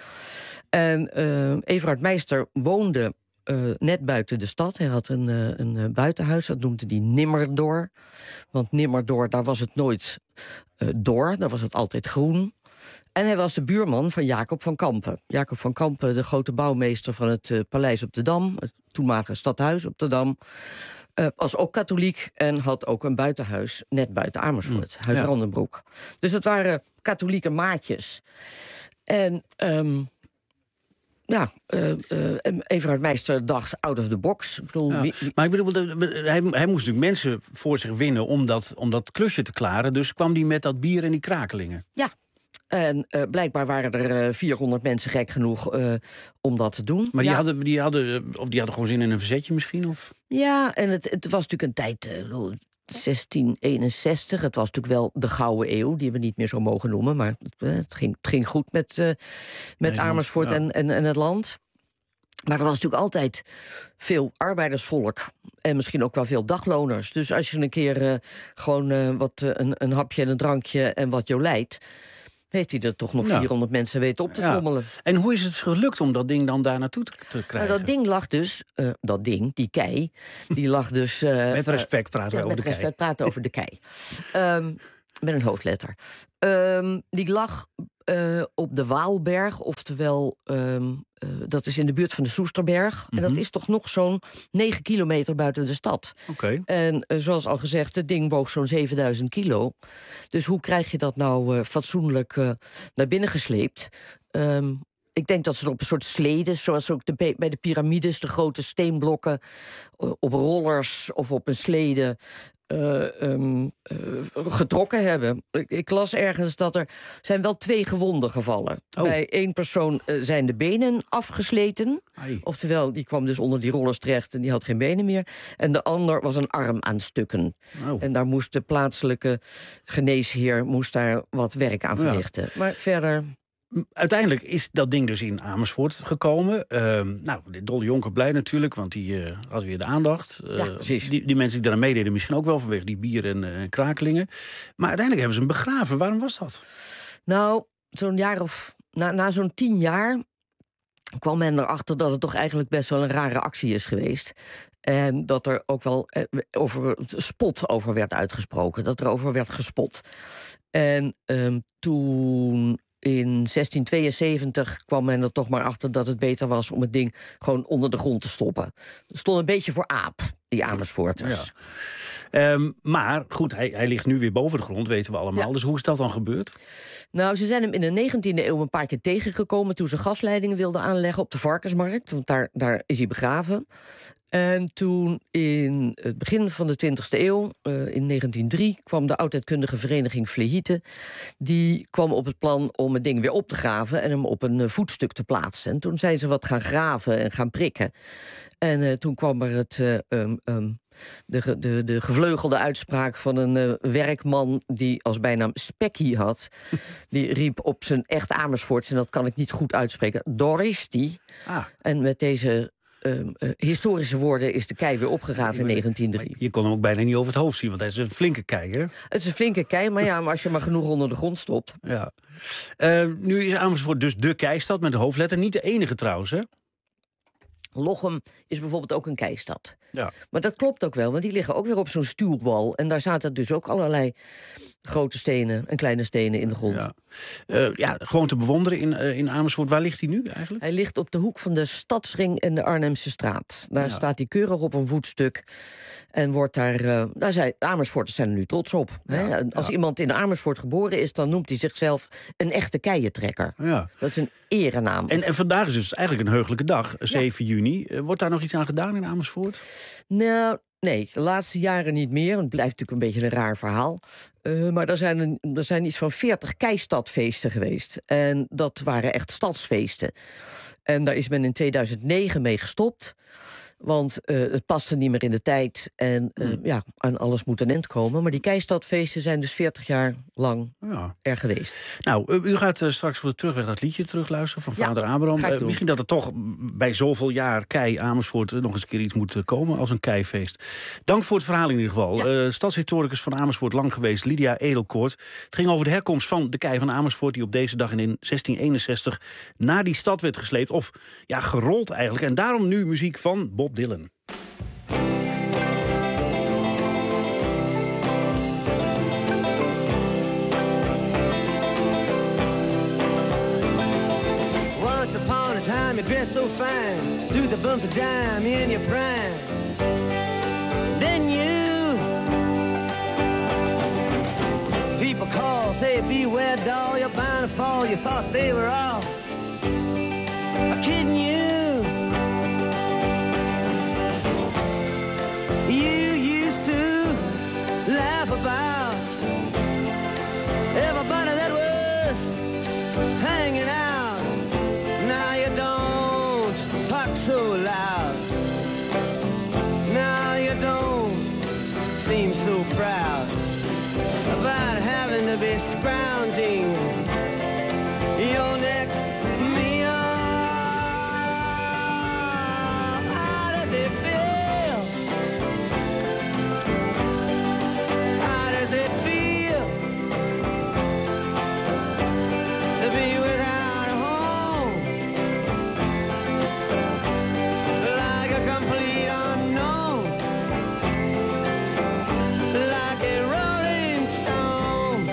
En uh, Everard Meister woonde Uh, net buiten de stad. Hij had een, uh, een uh, buitenhuis, dat noemde hij Nimmerdoor. Want Nimmerdoor, daar was het nooit uh, door, daar was het altijd groen. En hij was de buurman van Jacob van Kampen. Jacob van Kampen, de grote bouwmeester van het uh, Paleis op de Dam, het toenmalige stadhuis op de Dam, uh, was ook katholiek en had ook een buitenhuis net buiten Amersfoort, mm, Huis ja. Randenbroek. Dus dat waren katholieke maatjes. En Um, Ja, uh, uh, Everard Meister dacht out of the box. Ik bedoel, ja, wie, wie... Maar ik bedoel, hij, hij moest natuurlijk mensen voor zich winnen om dat, om dat klusje te klaren. Dus kwam hij met dat bier en die krakelingen. Ja, en uh, blijkbaar waren er uh, vierhonderd mensen gek genoeg uh, om dat te doen. Maar die, ja. hadden, die, hadden, of die hadden gewoon zin in een verzetje misschien? Of? Ja, en het, het was natuurlijk een tijd, Uh, zestien eenenzestig, het was natuurlijk wel de gouden eeuw, die we niet meer zo mogen noemen, maar het, het, ging, het ging goed met, uh, met nee, Amersfoort ja. en, en, en het land. Maar er was natuurlijk altijd veel arbeidersvolk en misschien ook wel veel dagloners. Dus als je een keer uh, gewoon uh, wat, uh, een, een hapje en een drankje en wat jolijt, heeft hij er toch nog ja. vierhonderd mensen weten op te ja. trommelen. En hoe is het gelukt om dat ding dan daar naartoe te, te krijgen? Nou, dat ding lag dus, uh, dat ding, die kei, die lag dus Uh, met respect praten we uh, over de kei. Met respect praten over de kei. Um, met een hoofdletter. Um, die lag uh, op de Waalberg, oftewel, um, uh, dat is in de buurt van de Soesterberg. Mm-hmm. En dat is toch nog zo'n negen kilometer buiten de stad. Okay. En uh, zoals al gezegd, het ding woog zo'n zevenduizend kilo. Dus hoe krijg je dat nou uh, fatsoenlijk uh, naar binnen gesleept? Um, Ik denk dat ze er op een soort sleden, zoals ook de, bij de piramides, de grote steenblokken, op rollers of op een slede uh, um, uh, getrokken hebben. Ik, ik las ergens dat er zijn wel twee gewonden gevallen. Oh. Bij één persoon uh, zijn de benen afgesleten. Ai. Oftewel, die kwam dus onder die rollers terecht en die had geen benen meer. En de ander was een arm aan stukken. Oh. En daar moest de plaatselijke geneesheer moest daar wat werk aan verrichten. Ja. Maar verder. Uiteindelijk is dat ding dus in Amersfoort gekomen. Uh, nou, Dolly Jonker blij natuurlijk, want die uh, had weer de aandacht. Uh, ja, precies. Die, die mensen die daaraan meededen misschien ook wel vanwege die bier en uh, krakelingen. Maar uiteindelijk hebben ze hem begraven. Waarom was dat? Nou, zo'n jaar of na, na zo'n tien jaar kwam men erachter dat het toch eigenlijk best wel een rare actie is geweest. En dat er ook wel eh, over spot over werd uitgesproken. Dat er over werd gespot. En um, toen in zestien tweeënzeventig kwam men er toch maar achter dat het beter was om het ding gewoon onder de grond te stoppen. Het stond een beetje voor aap, die Amersfoorters. Ja. Um, maar goed, hij, hij ligt nu weer boven de grond, weten we allemaal. Ja. Dus hoe is dat dan gebeurd? Nou, ze zijn hem in de negentiende eeuw een paar keer tegengekomen toen ze gasleidingen wilden aanleggen op de Varkensmarkt. Want daar, daar is hij begraven. En toen in het begin van de twintigste eeuw, uh, in negentien nul drie, kwam de oudheidkundige vereniging Vlehieten. Die kwam op het plan om het ding weer op te graven en hem op een uh, voetstuk te plaatsen. En toen zijn ze wat gaan graven en gaan prikken. En uh, toen kwam er het Uh, um, um, De, de, de gevleugelde uitspraak van een uh, werkman die als bijnaam Spekkie had. Die riep op zijn echt Amersfoorts, en dat kan ik niet goed uitspreken, Doristi. Ah. En met deze uh, uh, historische woorden is de kei weer opgegraven in negentien nul drie. Je kon hem ook bijna niet over het hoofd zien, want hij is een flinke kei, hè? Het is een flinke kei, maar ja, maar als je maar genoeg onder de grond stopt. Ja. Uh, nu is Amersfoort dus de keistad met een hoofdletter. Niet de enige trouwens, hè? Lochem is bijvoorbeeld ook een keistad. Ja. Maar dat klopt ook wel, want die liggen ook weer op zo'n stuwwal. En daar zaten dus ook allerlei grote stenen en kleine stenen in de grond. Ja, uh, ja gewoon te bewonderen in, uh, in Amersfoort. Waar ligt hij nu eigenlijk? Hij ligt op de hoek van de Stadsring en de Arnhemse straat. Daar Ja. staat hij keurig op een voetstuk. En wordt daar... Uh, daar zijn, Amersfoorters zijn er nu trots op. Ja, hè? En als ja. iemand in Amersfoort geboren is, dan noemt hij zichzelf een echte keientrekker. Ja. Dat is een erenaam. En, en vandaag is dus eigenlijk een heugelijke dag, zeven juni. Uh, wordt daar nog iets aan gedaan in Amersfoort? Nou, nee, de laatste jaren niet meer. Het blijft natuurlijk een beetje een raar verhaal. Uh, maar er zijn, een, er zijn iets van veertig keistadfeesten geweest. En dat waren echt stadsfeesten. En daar is men in tweeduizend negen mee gestopt. Want uh, het paste niet meer in de tijd. En uh, ja, aan alles moet een eind komen. Maar die keistadfeesten zijn dus veertig jaar lang Ja. er geweest. Nou, u gaat uh, straks voor de terugweg dat liedje terugluisteren van Ja, vader Abraham. ga ik Uh, doen. misschien dat er toch bij zoveel jaar kei Amersfoort uh, nog eens een keer iets moet uh, komen als een keifeest. Dank voor het verhaal in ieder geval. Ja. Uh, stadshistoricus van Amersfoort lang geweest, Lydia Edelkoort. Het ging over de herkomst van de kei van Amersfoort die op deze dag in zestien eenenzestig naar die stad werd gesleept. Of ja, gerold eigenlijk. En daarom nu muziek van Bob Dylan. Once upon a time you dressed so fine, threw the bumps of dime in your prime. Then you, people call, say beware doll, you're bound to fall. You thought they were all kidding you. You used to laugh about everybody that was hanging out. Now you don't talk so loud. Now you don't seem so proud about having to be scrounging your next meal. How does it feel? How does it feel to be without a home? Like a complete unknown, like a rolling stone.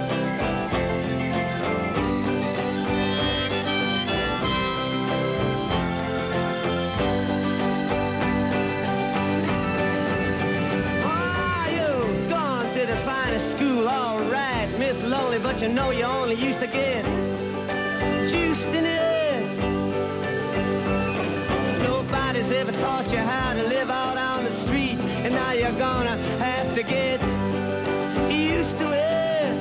Are you gone to the finest school? All right, Miss Lonely, but you know you only used to get juiced in it. Nobody's ever taught you how to live out on the street, and now you're gonna have to get used to it.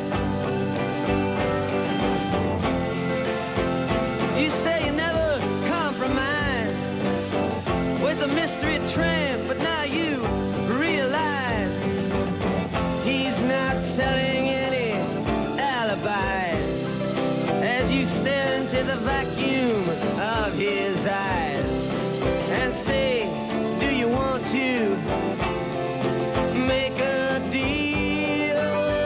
You say you never compromise with a mystery tramp, but now you realize he's not selling any alibis as you stare into the vacuum of his eyes and say, do you want to make a deal?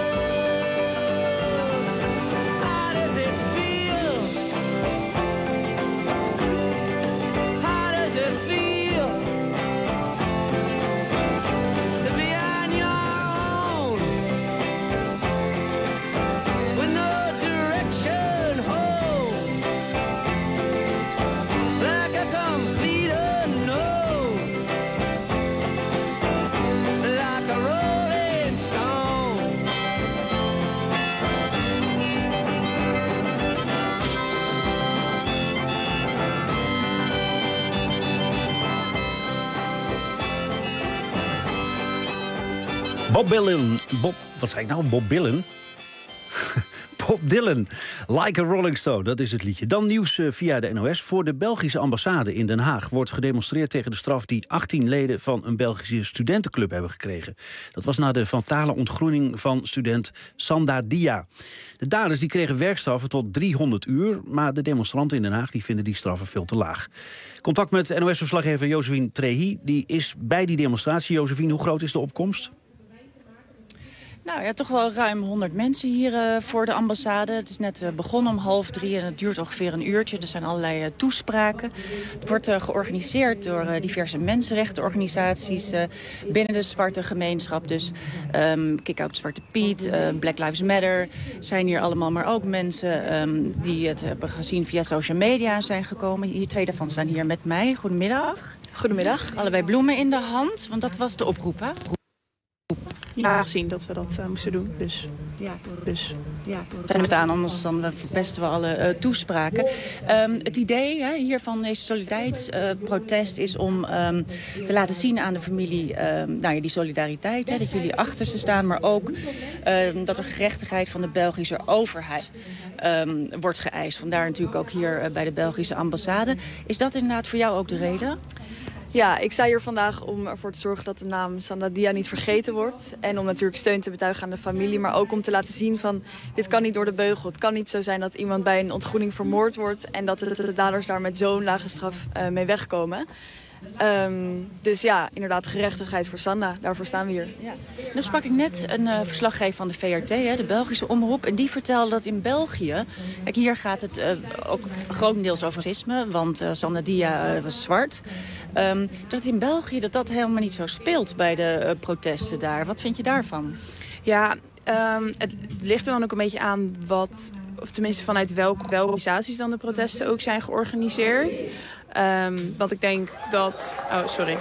How does it feel? How does it feel to be on your own with no direction home, like a complete unknown, like a rolling stone? Bob Dylan. Bob, wat zei ik nou? Bob Dylan? Bob Dylan. Like a Rolling Stone, dat is het liedje. Dan nieuws uh, via de N O S. Voor de Belgische ambassade in Den Haag wordt gedemonstreerd tegen de straf die achttien leden van een Belgische studentenclub hebben gekregen. Dat was na de fatale ontgroening van student Sanda Dia. De daders die kregen werkstraffen tot driehonderd uur, maar de demonstranten in Den Haag die vinden die straffen veel te laag. Contact met N O S-verslaggever Josephine Trehi, die is bij die demonstratie. Josephine, hoe groot is de opkomst? Nou ja, toch wel ruim honderd mensen hier uh, voor de ambassade. Het is net uh, begonnen om half drie en het duurt ongeveer een uurtje. Er zijn allerlei uh, toespraken. Het wordt uh, georganiseerd door uh, diverse mensenrechtenorganisaties uh, binnen de zwarte gemeenschap. Dus um, Kick-Out Zwarte Piet, uh, Black Lives Matter zijn hier allemaal. Maar ook mensen um, die het hebben gezien via social media en zijn gekomen. Hier, twee daarvan staan hier met mij. Goedemiddag. Goedemiddag. Allebei bloemen in de hand, want dat was de oproep, hè? Ja, gezien dat we dat uh, moesten doen. Dus ja, dus ja. Zijn we staan, anders dan verpesten we alle uh, toespraken. Um, het idee hè, hier van deze solidariteitsprotest uh, is om um, te laten zien aan de familie um, nou ja, die solidariteit, hè, dat jullie achter ze staan, maar ook um, dat er gerechtigheid van de Belgische overheid um, wordt geëist. Vandaar natuurlijk ook hier uh, bij de Belgische ambassade. Is dat inderdaad voor jou ook de reden? Ja, ik sta hier vandaag om ervoor te zorgen dat de naam Sandadia niet vergeten wordt. En om natuurlijk steun te betuigen aan de familie. Maar ook om te laten zien van, dit kan niet door de beugel. Het kan niet zo zijn dat iemand bij een ontgroening vermoord wordt. En dat de, de daders daar met zo'n lage straf uh, mee wegkomen. Um, dus ja, inderdaad gerechtigheid voor Sanda. Daarvoor staan we hier. Ja. Nou sprak ik net een uh, verslaggever van de V R T, hè, de Belgische omroep. En die vertelde dat in België... Kijk, hier gaat het uh, ook grotendeels over racisme. Want uh, Sandadia uh, was zwart. Um, dat in België dat dat helemaal niet zo speelt bij de uh, protesten daar. Wat vind je daarvan? Ja, um, het ligt er dan ook een beetje aan wat... of tenminste vanuit welke, welke organisaties dan de protesten ook zijn georganiseerd. Um, want ik denk dat... Oh, sorry.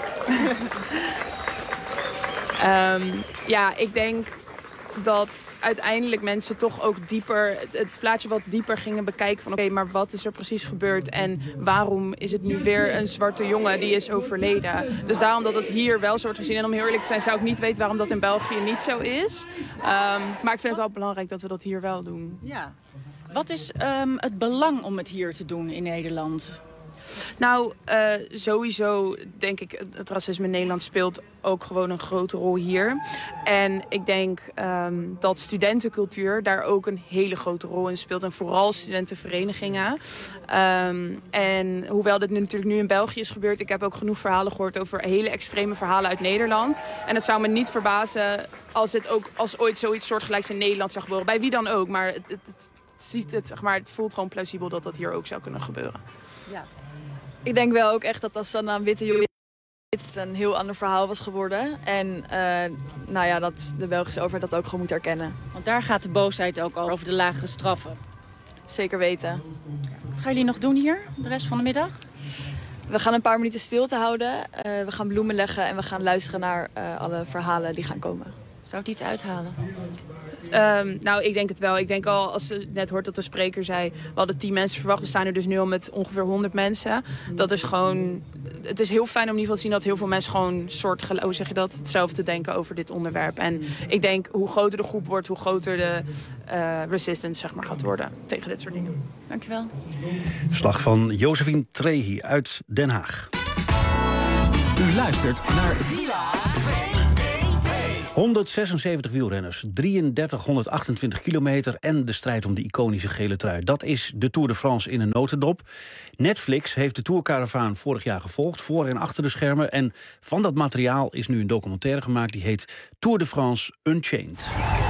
um, ja, ik denk dat uiteindelijk mensen toch ook dieper... het plaatje wat dieper gingen bekijken van... oké, okay, maar wat is er precies gebeurd en waarom is het nu weer een zwarte jongen die is overleden? Dus daarom dat het hier wel zo wordt gezien. En om heel eerlijk te zijn zou ik niet weten waarom dat in België niet zo is. Um, maar ik vind het wel belangrijk dat we dat hier wel doen. Ja. Wat is um, het belang om het hier te doen in Nederland? Nou, uh, sowieso denk ik, het racisme in Nederland speelt ook gewoon een grote rol hier. En ik denk um, dat studentencultuur daar ook een hele grote rol in speelt. En vooral studentenverenigingen. Um, en hoewel dit nu natuurlijk nu in België is gebeurd... ik heb ook genoeg verhalen gehoord over hele extreme verhalen uit Nederland. En het zou me niet verbazen als dit ook als ooit zoiets soortgelijks in Nederland zou gebeuren. Bij wie dan ook, maar het, het, het, ziet het, zeg maar, het voelt gewoon plausibel dat dat hier ook zou kunnen gebeuren. Ja. Ik denk wel ook echt dat als Sanna een witte jongen het een heel ander verhaal was geworden. En uh, nou ja, dat de Belgische overheid dat ook gewoon moet erkennen. Want daar gaat de boosheid ook over, over de lagere straffen. Zeker weten. Wat gaan jullie nog doen hier, de rest van de middag? We gaan een paar minuten stilte houden. Uh, we gaan bloemen leggen en we gaan luisteren naar uh, alle verhalen die gaan komen. Zou het iets uithalen? Um, nou, ik denk het wel. Ik denk al, als je net hoort dat de spreker zei... we hadden tien mensen verwacht. We staan nu dus nu al met ongeveer honderd mensen. Dat is gewoon... Het is heel fijn om in ieder geval te zien dat heel veel mensen gewoon soort... hoe zeg je dat? Hetzelfde denken over dit onderwerp. En ik denk, hoe groter de groep wordt... hoe groter de uh, resistance, zeg maar, gaat worden tegen dit soort dingen. Dankjewel. Verslag van Josephine Trehi uit Den Haag. U luistert naar honderdzesenzeventig wielrenners, drieduizend achthonderdachtentwintig kilometer... en de strijd om de iconische gele trui. Dat is de Tour de France in een notendop. Netflix heeft de Tourcaravaan vorig jaar gevolgd, voor en achter de schermen. En van dat materiaal is nu een documentaire gemaakt... die heet Tour de France Unchained.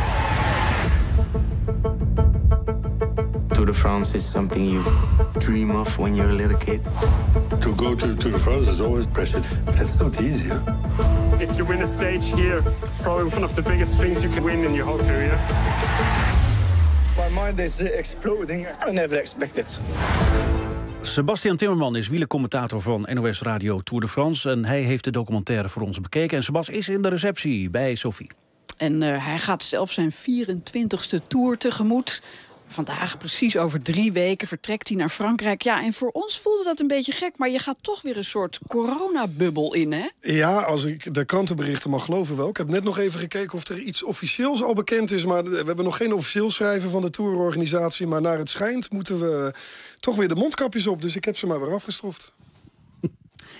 Tour de France is something you dream of when you're a little kid. To go to Tour de France is always pressure. That's not easy. Huh? If you win a stage here, it's probably one of the biggest things you can win in your whole career. My mind is exploding. I never expected. Sebastian Timmerman is wielercommentator van N O S Radio Tour de France. En hij heeft de documentaire voor ons bekeken. En Sebas is in de receptie bij Sophie. En uh, hij gaat zelf zijn vierentwintigste Tour tegemoet. Vandaag, precies over drie weken, vertrekt hij naar Frankrijk. Ja, en voor ons voelde dat een beetje gek, maar je gaat toch weer een soort coronabubbel in, hè? Ja, als ik de krantenberichten mag geloven wel. Ik heb net nog even gekeken of er iets officieels al bekend is... maar we hebben nog geen officieel schrijven van de tourorganisatie... maar naar het schijnt moeten we toch weer de mondkapjes op. Dus ik heb ze maar weer afgestroefd.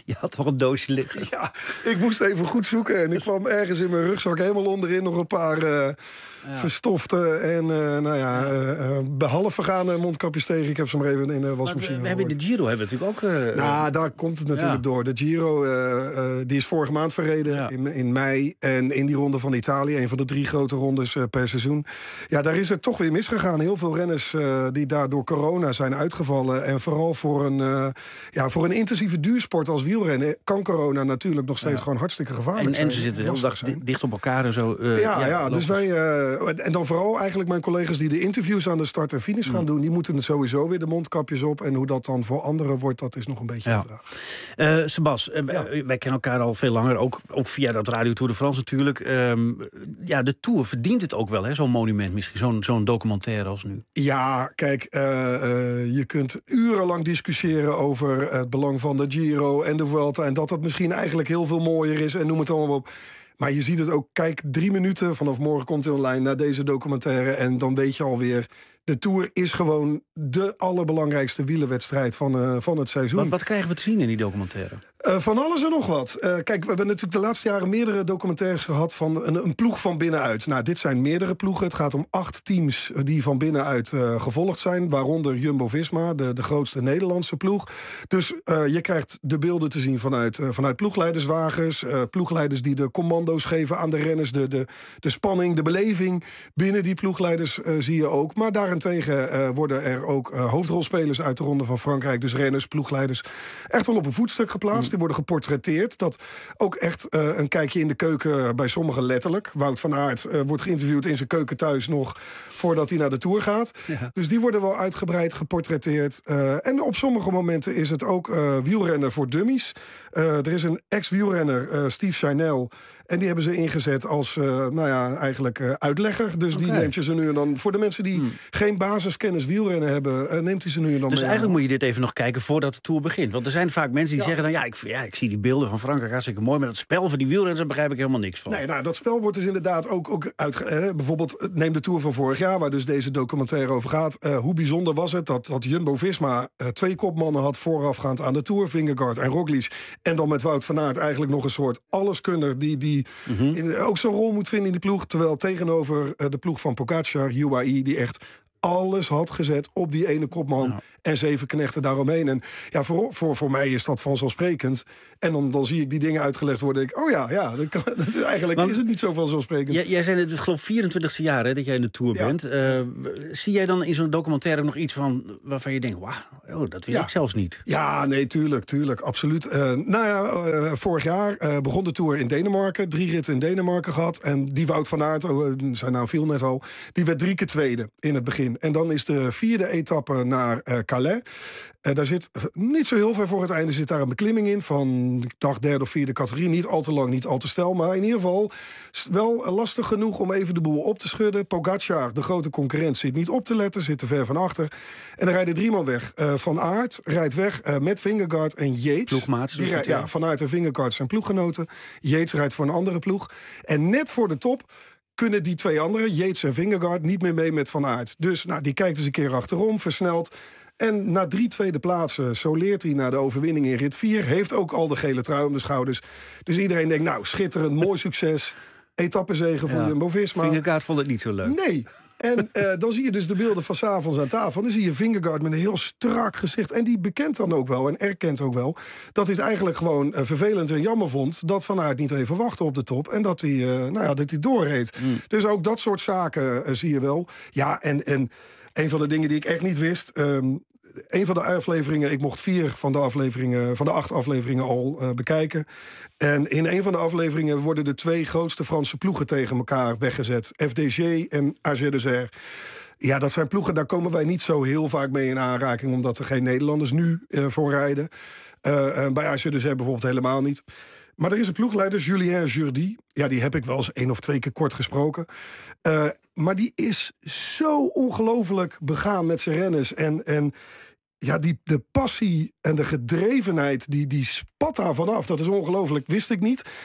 Je had toch een doosje liggen? Ja, ik moest even goed zoeken. En ik kwam ergens in mijn rugzak helemaal onderin nog een paar uh, ja. verstofte en uh, nou ja, uh, uh, behalve vergane mondkapjes tegen. Ik heb ze maar even in de wasmachine. We, we hebben de Giro hebben we natuurlijk ook. Uh, nou, daar komt het natuurlijk ja. door. De Giro uh, uh, die is vorige maand verreden ja. in, in mei. En in die ronde van Italië, een van de drie grote rondes uh, per seizoen. Ja, daar is het toch weer misgegaan. Heel veel renners uh, die daar door corona zijn uitgevallen. En vooral voor een, uh, ja, voor een intensieve duursport als wielrennen kan corona natuurlijk nog steeds ja. gewoon hartstikke gevaarlijk en, zijn. En ze zitten de hele dag zijn. dicht op elkaar en zo. Uh, ja, ja, ja dus wij... Uh, en dan vooral eigenlijk mijn collega's die de interviews aan de start en finish mm. gaan doen, die moeten het sowieso weer de mondkapjes op. En hoe dat dan voor anderen wordt, dat is nog een beetje ja. een vraag. Uh, Sebas, uh, ja. wij kennen elkaar al veel langer, ook, ook via dat Radio Tour de France natuurlijk. Um, ja, de Tour verdient het ook wel, hè? Zo'n monument misschien, zo'n zo'n documentaire als nu. Ja, kijk, uh, uh, je kunt urenlang discussiëren over het belang van de Giro en de Vuelta en dat dat misschien eigenlijk heel veel mooier is en noem het allemaal op. Maar je ziet het ook, kijk, drie minuten vanaf morgen komt hij online naar deze documentaire en dan weet je alweer, de Tour is gewoon de allerbelangrijkste wielerwedstrijd van, uh, van het seizoen. Wat, wat krijgen we te zien in die documentaire? Uh, van alles en nog wat. Uh, kijk, we hebben natuurlijk de laatste jaren meerdere documentaires gehad van een, een ploeg van binnenuit. Nou, dit zijn meerdere ploegen. Het gaat om acht teams die van binnenuit uh, gevolgd zijn. Waaronder Jumbo-Visma, de, de grootste Nederlandse ploeg. Dus uh, je krijgt de beelden te zien vanuit, uh, vanuit ploegleiderswagens. Uh, ploegleiders die de commando's geven aan de renners. De, de, de spanning, de beleving binnen die ploegleiders uh, zie je ook. Maar daarentegen uh, worden er ook uh, hoofdrolspelers uit de Ronde van Frankrijk. Dus renners, ploegleiders, echt wel op een voetstuk geplaatst. Die worden geportretteerd. Dat ook echt uh, een kijkje in de keuken bij sommigen letterlijk. Wout van Aert uh, wordt geïnterviewd in zijn keuken thuis nog voordat hij naar de Tour gaat. Ja. Dus die worden wel uitgebreid geportretteerd. Uh, en op sommige momenten is het ook uh, wielrennen voor dummies. Uh, er is een ex-wielrenner, uh, Steve Chainel. En die hebben ze ingezet als uh, nou ja, eigenlijk uh, uitlegger. Dus okay. die neemt je ze nu en dan. Voor de mensen die hmm. geen basiskennis wielrennen hebben, uh, neemt hij ze nu en dan dus mee. Dus eigenlijk moet je dit even nog kijken voordat de Tour begint. Want er zijn vaak mensen die ja. zeggen dan, ja ik, ja, ik zie die beelden van Frankrijk hartstikke mooi, maar dat spel van die wielrenners, daar begrijp ik helemaal niks van. Nee, nou, dat spel wordt dus inderdaad ook, ook uitge... Eh, bijvoorbeeld, neem de Tour van vorig jaar, waar dus deze documentaire over gaat. Uh, hoe bijzonder was het dat, dat Jumbo-Visma uh, twee kopmannen had voorafgaand aan de Tour, Vingegaard en Roglic. En dan met Wout van Aert eigenlijk nog een soort alleskunner die, die mm-hmm. in, ook zo'n rol moet vinden in die ploeg. Terwijl tegenover uh, de ploeg van Pogacar, U A E, die echt alles had gezet op die ene kopman ja. en zeven knechten daaromheen. En ja, voor, voor, voor mij is dat vanzelfsprekend. En dan, dan zie ik die dingen uitgelegd worden. Ik, oh ja, ja dat kan, dat is, eigenlijk Want, is het niet zo vanzelfsprekend. Jij, jij zei het, ik geloof vierentwintigste jaar hè, dat jij in de Tour ja. bent. Uh, zie jij dan in zo'n documentaire nog iets van waarvan je denkt, wauw, oh, dat wist ja. ik zelfs niet. Ja, nee, tuurlijk, tuurlijk, absoluut. Uh, nou ja, uh, vorig jaar uh, begon de Tour in Denemarken. Drie ritten in Denemarken gehad. En die Wout van Aert, oh, zijn naam viel net al, die werd drie keer tweede in het begin. En dan is de vierde etappe naar uh, Calais. Uh, daar zit niet zo heel ver voor het einde zit daar een beklimming in van, ik dacht, derde of vierde categorie. Niet al te lang, niet al te snel. Maar in ieder geval wel lastig genoeg om even de boel op te schudden. Pogacar, de grote concurrent, zit niet op te letten. Zit te ver van achter. En er rijden drie man weg. Uh, van Aert rijdt weg uh, met Vingegaard en Yates. Ploegmaats. Die rij, ja, Van Aert en Vingegaard zijn ploeggenoten. Yates rijdt voor een andere ploeg. En net voor de top kunnen die twee anderen, Yates en Vingegaard, niet meer mee met Van Aert. Dus nou, die kijkt eens een keer achterom, versnelt. En na drie tweede plaatsen soleert hij naar de overwinning in rit vier. Heeft ook al de gele trui om de schouders. Dus iedereen denkt, nou, schitterend, mooi succes. Etappezege voor ja. Jumbo-Visma. Vingegaard vond het niet zo leuk. Nee. En uh, dan zie je dus de beelden van 's avonds aan tafel. Dan zie je Vingegaard met een heel strak gezicht. En die bekent dan ook wel en erkent ook wel dat hij het eigenlijk gewoon uh, vervelend en jammer vond dat Van Aert niet even wachtte op de top. En dat hij, uh, nou ja, dat hij doorreed. Mm. Dus ook dat soort zaken uh, zie je wel. Ja, en, en een van de dingen die ik echt niet wist. Um, Een van de afleveringen, ik mocht vier van de afleveringen, van de acht afleveringen al uh, bekijken. En in een van de afleveringen worden de twee grootste Franse ploegen tegen elkaar weggezet. F D G en A G deux R. Ja, dat zijn ploegen, daar komen wij niet zo heel vaak mee in aanraking, omdat er geen Nederlanders nu uh, voor rijden. Uh, uh, bij A G deux R bijvoorbeeld helemaal niet. Maar er is een ploegleider, Julien Jourdi. Ja, die heb ik wel eens één of twee keer kort gesproken. Uh, maar die is zo ongelooflijk begaan met zijn renners. En, en ja, die, de passie en de gedrevenheid, die, die spat daar vanaf. Dat is ongelooflijk, wist ik niet.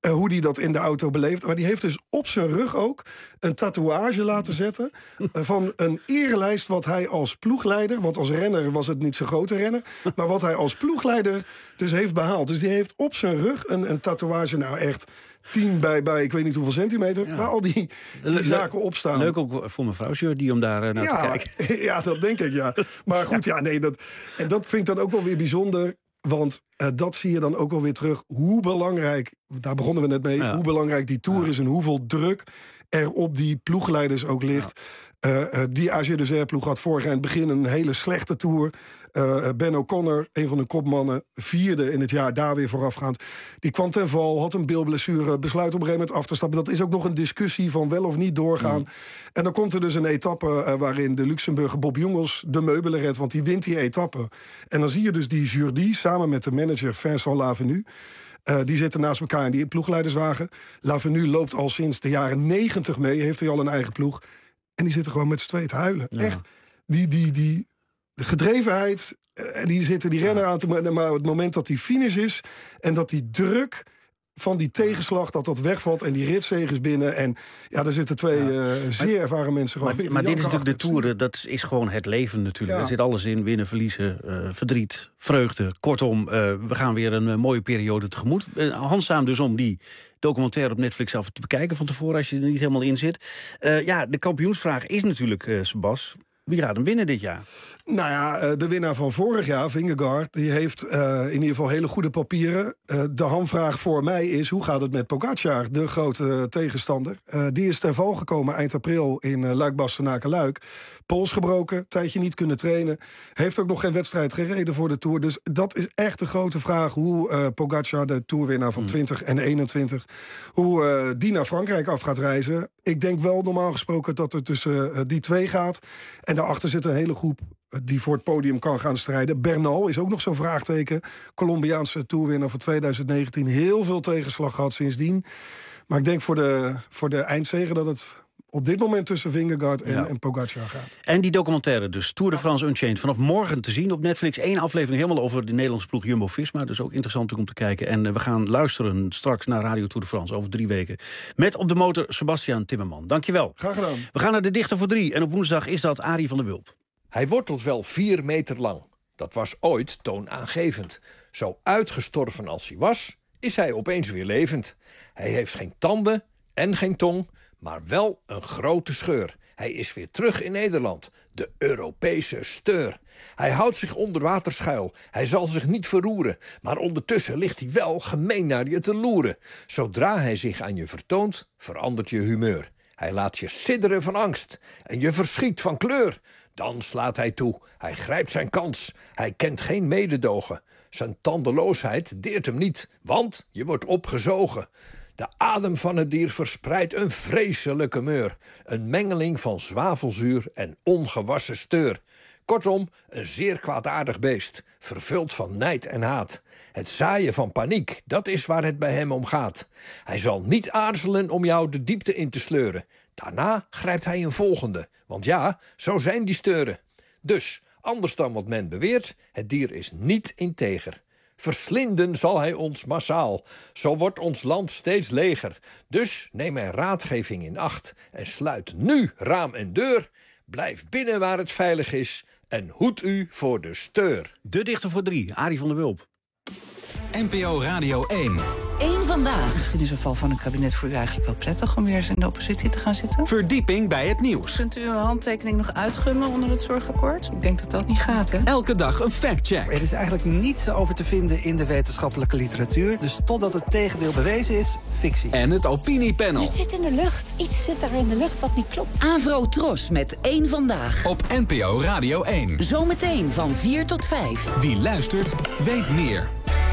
Uh, hoe die dat in de auto beleeft. Maar die heeft dus op zijn rug ook een tatoeage laten zetten... Uh, van een erelijst wat hij als ploegleider... want als renner was het niet zo'n grote renner... maar wat hij als ploegleider dus heeft behaald. Dus die heeft op zijn rug een, een tatoeage, nou echt... tien bij, bij ik weet niet hoeveel centimeter... Ja. waar al die, die Le- zaken op staan. Leuk ook voor mevrouw die om daar uh, naar ja, te kijken. Ja, dat denk ik, ja. Maar goed, ja, nee, dat, en dat vind ik dan ook wel weer bijzonder... Want uh, dat zie je dan ook wel weer terug. Hoe belangrijk, daar begonnen we net mee... Ja. hoe belangrijk die Tour ja. is en hoeveel druk er op die ploegleiders ook ligt. Ja. Uh, uh, die A G deux R ploeg had vorig jaar in het begin een hele slechte Tour. Uh, Ben O'Connor, een van de kopmannen, vierde in het jaar daar weer voorafgaand. Die kwam ten val, had een bilblessure, besluit op een gegeven moment af te stappen. Dat is ook nog een discussie van wel of niet doorgaan. Mm. En dan komt er dus een etappe uh, waarin de Luxemburger Bob Jungels de meubelen redt, want die wint die etappe. En dan zie je dus die jury samen met de manager Vincent Lavenu. Uh, die zitten naast elkaar in die ploegleiderswagen. Lavenu loopt al sinds de jaren negentig mee, heeft hij al een eigen ploeg. En die zitten gewoon met z'n tweeën te huilen. Ja. Echt, die... die, die De gedrevenheid, en die zitten die renner aan te... maar het moment dat die finish is... en dat die druk van die tegenslag, dat dat wegvalt... en die ritzege is binnen. En ja, daar zitten twee ja. uh, zeer ervaren mensen gewoon. Maar, maar dit is natuurlijk de Tour, dat is gewoon het leven natuurlijk. Ja. Er zit alles in, winnen, verliezen, uh, verdriet, vreugde. Kortom, uh, we gaan weer een uh, mooie periode tegemoet. Uh, handzaam dus om die documentaire op Netflix af te bekijken van tevoren... als je er niet helemaal in zit. Uh, ja, de kampioensvraag is natuurlijk, uh, Sebas... Wie gaat hem winnen dit jaar? Nou ja, de winnaar van vorig jaar, Vingegaard... die heeft uh, in ieder geval hele goede papieren. Uh, de hamvraag voor mij is, hoe gaat het met Pogacar, de grote tegenstander? Uh, die is ten val gekomen eind april in uh, Luik-Bastenaken-Luik. Pols gebroken, tijdje niet kunnen trainen. Heeft ook nog geen wedstrijd gereden voor de Tour. Dus dat is echt de grote vraag... hoe uh, Pogacar, de Tourwinnaar van mm. twintig en eenentwintig... hoe uh, die naar Frankrijk af gaat reizen. Ik denk wel normaal gesproken dat het tussen uh, die twee gaat... En daarachter zit een hele groep die voor het podium kan gaan strijden. Bernal is ook nog zo'n vraagteken. Colombiaanse toerwinnaar van twintig negentien. Heel veel tegenslag gehad sindsdien. Maar ik denk voor de, voor de eindzege dat het op dit moment tussen Vingegaard en, ja. en Pogacar gaat. En die documentaire dus, Tour de France Unchained... vanaf morgen te zien op Netflix. Eén aflevering helemaal over de Nederlandse ploeg Jumbo-Visma. Dus ook interessant om te kijken. En uh, we gaan luisteren straks naar Radio Tour de France over drie weken. Met op de motor Sebastian Timmerman. Dankjewel. Graag gedaan. We gaan naar de Dichter voor drie. En op woensdag is dat Arie van der Wulp. Hij wortelt wel vier meter lang. Dat was ooit toonaangevend. Zo uitgestorven als hij was, is hij opeens weer levend. Hij heeft geen tanden en geen tong... maar wel een grote scheur. Hij is weer terug in Nederland, de Europese steur. Hij houdt zich onder water schuil, hij zal zich niet verroeren... maar ondertussen ligt hij wel gemeen naar je te loeren. Zodra hij zich aan je vertoont, verandert je humeur. Hij laat je sidderen van angst en je verschiet van kleur. Dan slaat hij toe, hij grijpt zijn kans, hij kent geen mededogen. Zijn tandeloosheid deert hem niet, want je wordt opgezogen... De adem van het dier verspreidt een vreselijke meur. Een mengeling van zwavelzuur en ongewassen steur. Kortom, een zeer kwaadaardig beest, vervuld van nijd en haat. Het zaaien van paniek, dat is waar het bij hem om gaat. Hij zal niet aarzelen om jou de diepte in te sleuren. Daarna grijpt hij een volgende, want ja, zo zijn die steuren. Dus, anders dan wat men beweert, het dier is niet integer. Verslinden zal hij ons massaal. Zo wordt ons land steeds leger. Dus neem mijn raadgeving in acht en sluit nu raam en deur. Blijf binnen waar het veilig is en hoed u voor de steur. De Dichter voor drie, Arie van der Wulp. N P O Radio één. Eén vandaag. Misschien is een val van een kabinet voor u eigenlijk wel prettig... om weer eens in de oppositie te gaan zitten. Verdieping bij het nieuws. Kunt u uw handtekening nog uitgummen onder het zorgakkoord? Ik denk dat dat niet gaat, hè? Elke dag een factcheck. Er is eigenlijk niets over te vinden in de wetenschappelijke literatuur. Dus totdat het tegendeel bewezen is, fictie. En het opiniepanel. Het zit in de lucht. Iets zit er in de lucht wat niet klopt. Avro Tros met één vandaag. Op N P O Radio één. Zometeen van vier tot vijf. Wie luistert, weet meer.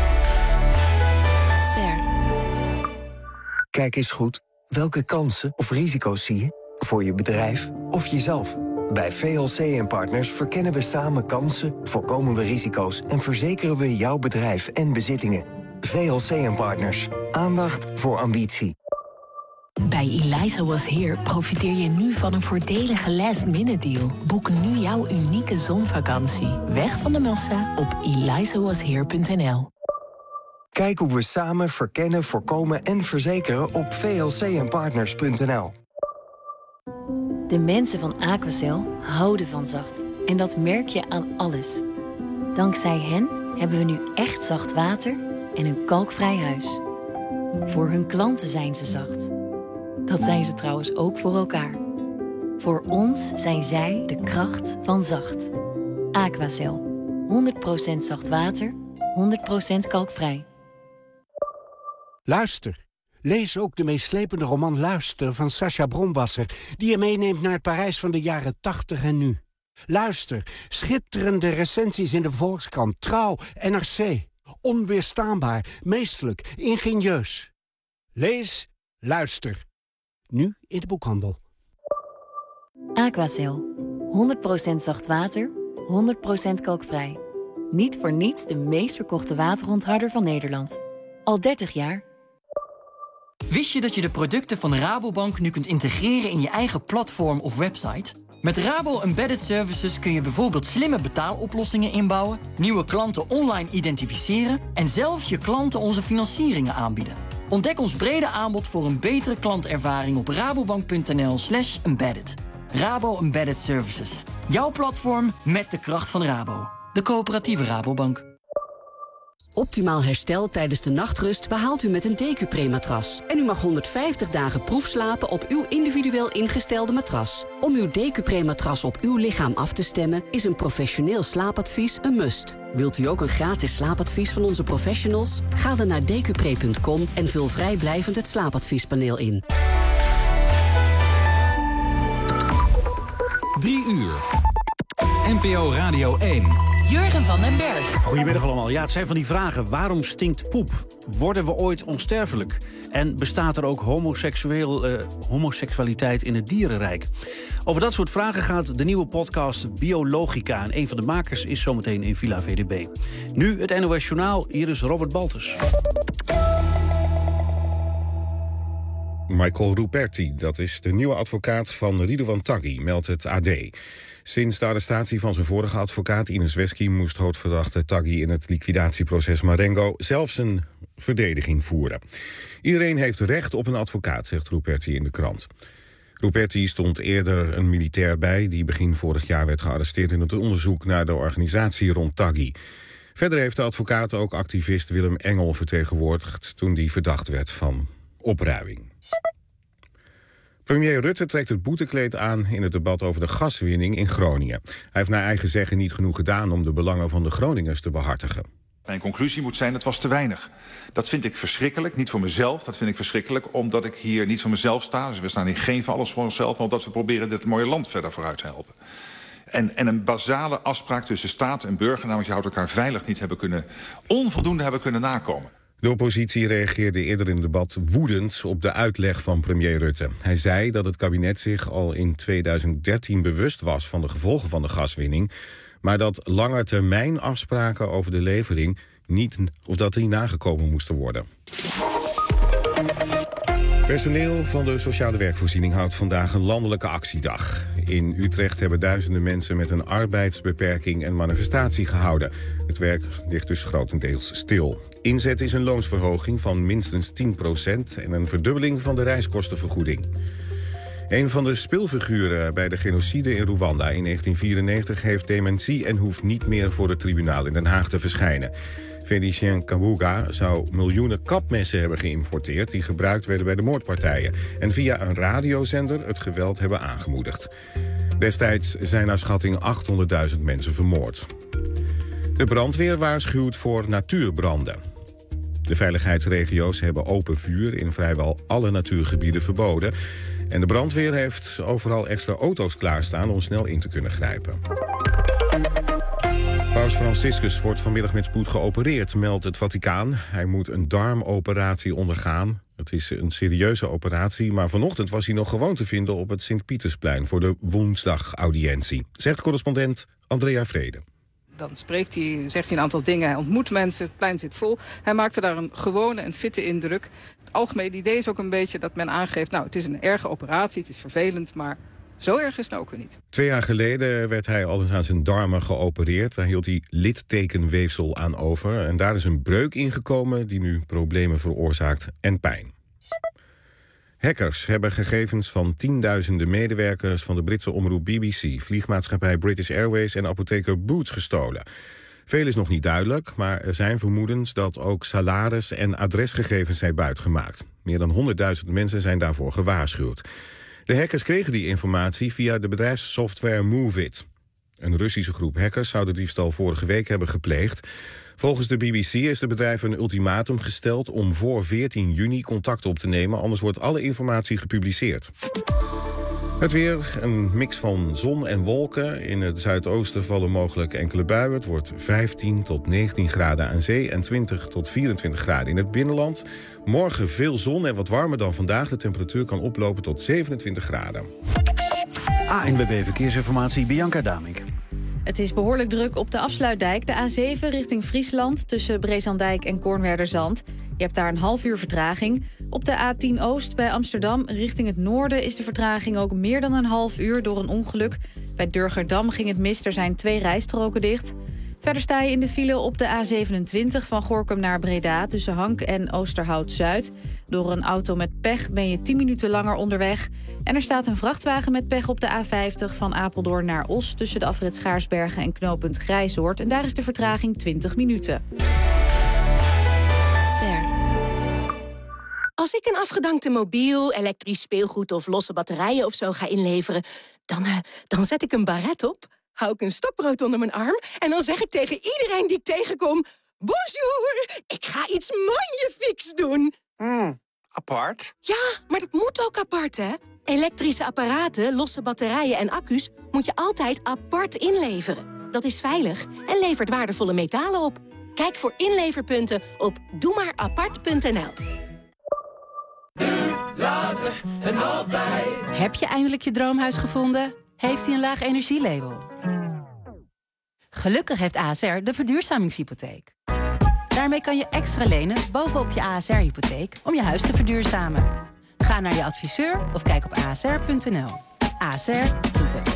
Kijk eens goed, welke kansen of risico's zie je voor je bedrijf of jezelf? Bij V L C en Partners verkennen we samen kansen, voorkomen we risico's en verzekeren we jouw bedrijf en bezittingen. V L C en Partners. Aandacht voor ambitie. Bij Eliza Was Here profiteer je nu van een voordelige last-minute deal. Boek nu jouw unieke zonvakantie. Weg van de massa op eliza was here punt n l. Kijk hoe we samen verkennen, voorkomen en verzekeren op v l c en partners punt n l. De mensen van Aquacel houden van zacht. En dat merk je aan alles. Dankzij hen hebben we nu echt zacht water en een kalkvrij huis. Voor hun klanten zijn ze zacht. Dat zijn ze trouwens ook voor elkaar. Voor ons zijn zij de kracht van zacht. Aquacel. honderd procent zacht water, honderd procent kalkvrij. Luister. Lees ook de meeslepende roman Luister van Sacha Bronwasser, die je meeneemt naar het Parijs van de jaren tachtig en nu. Luister. Schitterende recensies in de Volkskrant, Trouw, N R C. Onweerstaanbaar, meesterlijk, ingenieus. Lees, luister. Nu in de boekhandel. Aquacel. honderd procent zacht water, honderd procent kalkvrij. Niet voor niets de meest verkochte waterontharder van Nederland. Al dertig jaar. Wist je dat je de producten van Rabobank nu kunt integreren in je eigen platform of website? Met Rabo Embedded Services kun je bijvoorbeeld slimme betaaloplossingen inbouwen, nieuwe klanten online identificeren en zelfs je klanten onze financieringen aanbieden. Ontdek ons brede aanbod voor een betere klantervaring op rabobank punt n l slash embedded. Rabo Embedded Services. Jouw platform met de kracht van Rabo. De coöperatieve Rabobank. Optimaal herstel tijdens de nachtrust behaalt u met een Decupre-matras. En u mag honderdvijftig dagen proefslapen op uw individueel ingestelde matras. Om uw Decupre-matras op uw lichaam af te stemmen is een professioneel slaapadvies een must. Wilt u ook een gratis slaapadvies van onze professionals? Ga dan naar decupre punt com en vul vrijblijvend het slaapadviespaneel in. Drie uur. N P O Radio één. Jurgen van den Berg. Goedemiddag allemaal. Ja, het zijn van die vragen. Waarom stinkt poep? Worden we ooit onsterfelijk? En bestaat er ook homoseksueel, uh, homoseksualiteit in het dierenrijk? Over dat soort vragen gaat de nieuwe podcast Biologica. En een van de makers is zometeen in Villa V D B. Nu het N O S Journaal. Hier is Robert Baltus. Michael Ruperti, dat is de nieuwe advocaat van Ridouan Taghi, meldt het A D. Sinds de arrestatie van zijn vorige advocaat Ines Wesky moest hoofdverdachte Taghi in het liquidatieproces Marengo zelfs een verdediging voeren. Iedereen heeft recht op een advocaat, zegt Ruperti in de krant. Ruperti stond eerder een militair bij die begin vorig jaar werd gearresteerd in het onderzoek naar de organisatie rond Taghi. Verder heeft de advocaat ook activist Willem Engel vertegenwoordigd toen die verdacht werd van opruiing. Premier Rutte trekt het boetekleed aan in het debat over de gaswinning in Groningen. Hij heeft naar eigen zeggen niet genoeg gedaan om de belangen van de Groningers te behartigen. Mijn conclusie moet zijn, het was te weinig. Dat vind ik verschrikkelijk, niet voor mezelf. Dat vind ik verschrikkelijk omdat ik hier niet voor mezelf sta. Dus we staan hier geen voor alles voor onszelf, maar omdat we proberen dit mooie land verder vooruit te helpen. En, en een basale afspraak tussen staat en burger, namelijk je houdt elkaar veilig, niet hebben kunnen, onvoldoende hebben kunnen nakomen. De oppositie reageerde eerder in het debat woedend op de uitleg van premier Rutte. Hij zei dat het kabinet zich al in tweeduizend dertien bewust was van de gevolgen van de gaswinning, maar dat langetermijn afspraken over de levering niet, of dat die nagekomen moesten worden. Personeel van de sociale werkvoorziening houdt vandaag een landelijke actiedag. In Utrecht hebben duizenden mensen met een arbeidsbeperking een manifestatie gehouden. Het werk ligt dus grotendeels stil. Inzet is een loonsverhoging van minstens tien procent en een verdubbeling van de reiskostenvergoeding. Een van de speelfiguren bij de genocide in Rwanda in negentien vierennegentig heeft dementie en hoeft niet meer voor het tribunaal in Den Haag te verschijnen. Félicien Kabuga zou miljoenen kapmessen hebben geïmporteerd die gebruikt werden bij de moordpartijen en via een radiozender het geweld hebben aangemoedigd. Destijds zijn naar schatting achthonderdduizend mensen vermoord. De brandweer waarschuwt voor natuurbranden. De veiligheidsregio's hebben open vuur in vrijwel alle natuurgebieden verboden. En de brandweer heeft overal extra auto's klaarstaan om snel in te kunnen grijpen. Paus Franciscus wordt vanmiddag met spoed geopereerd, meldt het Vaticaan. Hij moet een darmoperatie ondergaan. Het is een serieuze operatie, maar vanochtend was hij nog gewoon te vinden op het Sint-Pietersplein voor de woensdagaudiëntie, zegt correspondent Andrea Vrede. Dan spreekt hij, zegt hij een aantal dingen, hij ontmoet mensen, het plein zit vol. Hij maakte daar een gewone en fitte indruk. Het algemene idee is ook een beetje dat men aangeeft, nou, het is een erge operatie, het is vervelend, maar Zo erg is het ook weer niet. Twee jaar geleden werd hij al eens aan zijn darmen geopereerd. Daar hield hij littekenweefsel aan over. En daar is een breuk ingekomen die nu problemen veroorzaakt en pijn. Hackers hebben gegevens van tienduizenden medewerkers van de Britse omroep B B C, vliegmaatschappij British Airways en apotheker Boots gestolen. Veel is nog niet duidelijk, maar er zijn vermoedens dat ook salaris- en adresgegevens zijn buitgemaakt. Meer dan honderdduizend mensen zijn daarvoor gewaarschuwd. De hackers kregen die informatie via de bedrijfssoftware MoveIt. Een Russische groep hackers zou de diefstal vorige week hebben gepleegd. Volgens de B B C is de bedrijf een ultimatum gesteld om voor veertien juni contact op te nemen, anders wordt alle informatie gepubliceerd. Het weer, een mix van zon en wolken. In het zuidoosten vallen mogelijk enkele buien. Het wordt vijftien tot negentien graden aan zee en twintig tot vierentwintig graden in het binnenland. Morgen veel zon en wat warmer dan vandaag. De temperatuur kan oplopen tot zevenentwintig graden. A N W B Verkeersinformatie, Bianca Damink. Het is behoorlijk druk op de afsluitdijk. De A zeven richting Friesland tussen Brezandijk en Kornwerderzand. Je hebt daar een half uur vertraging. Op de A tien Oost bij Amsterdam richting het noorden is de vertraging ook meer dan een half uur door een ongeluk. Bij Durgerdam ging het mis, er zijn twee rijstroken dicht. Verder sta je in de file op de A zevenentwintig van Gorinchem naar Breda tussen Hank en Oosterhout-Zuid. Door een auto met pech ben je tien minuten langer onderweg. En er staat een vrachtwagen met pech op de A vijftig van Apeldoorn naar Os tussen de afrit Schaarsbergen en knooppunt Grijzoord. En daar is de vertraging twintig minuten. Ster. Als ik een afgedankte mobiel, elektrisch speelgoed of losse batterijen of zo ga inleveren, dan, uh, dan zet ik een baret op, hou ik een stokbrood onder mijn arm en dan zeg ik tegen iedereen die ik tegenkom: bonjour, ik ga iets magnifieks doen. Hmm, apart? Ja, maar dat moet ook apart, hè? Elektrische apparaten, losse batterijen en accu's moet je altijd apart inleveren. Dat is veilig en levert waardevolle metalen op. Kijk voor inleverpunten op doe maar apart punt n l. Later en altijd. Heb je eindelijk je droomhuis gevonden? Heeft hij een laag energielabel? Gelukkig heeft A S R de verduurzamingshypotheek. Daarmee kan je extra lenen bovenop je A S R-hypotheek om je huis te verduurzamen. Ga naar je adviseur of kijk op a s r punt n l. A S R doet het.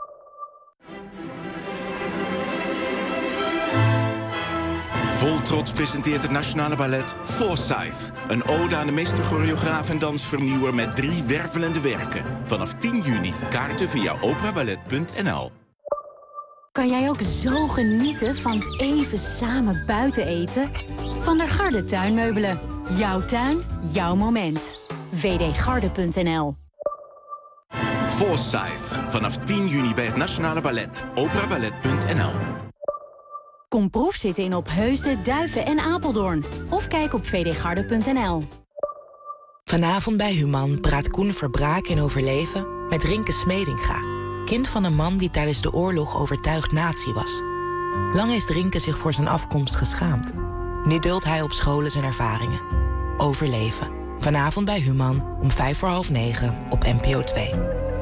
Vol trots presenteert het Nationale Ballet Forsyth. Een ode aan de meesterchoreograaf en dansvernieuwer met drie wervelende werken. Vanaf tien juni. Kaarten via opera ballet punt n l. Kan jij ook zo genieten van even samen buiten eten? Van der Garde tuinmeubelen. Jouw tuin, jouw moment. v d garde punt n l. Forsyth. Vanaf tien juni bij het Nationale Ballet. opera ballet punt n l. Kom proefzitten in Opheusden, Duiven en Apeldoorn. Of kijk op v d garde punt n l. Vanavond bij Human praat Koen Verbraak in overleven met Rinke Smedinga. Kind van een man die tijdens de oorlog overtuigd nazi was. Lang heeft Rinke zich voor zijn afkomst geschaamd. Nu deelt hij op scholen zijn ervaringen. Overleven. Vanavond bij Human om vijf voor half negen op N P O twee.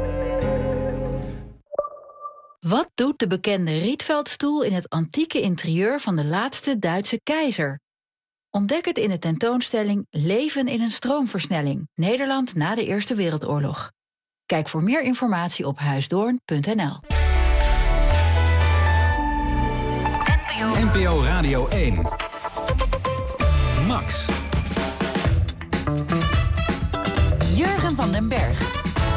Wat doet de bekende Rietveldstoel in het antieke interieur van de laatste Duitse keizer? Ontdek het in de tentoonstelling Leven in een stroomversnelling. Nederland na de Eerste Wereldoorlog. Kijk voor meer informatie op huisdoorn punt n l. N P O Radio één. Max. Jurgen van den Berg.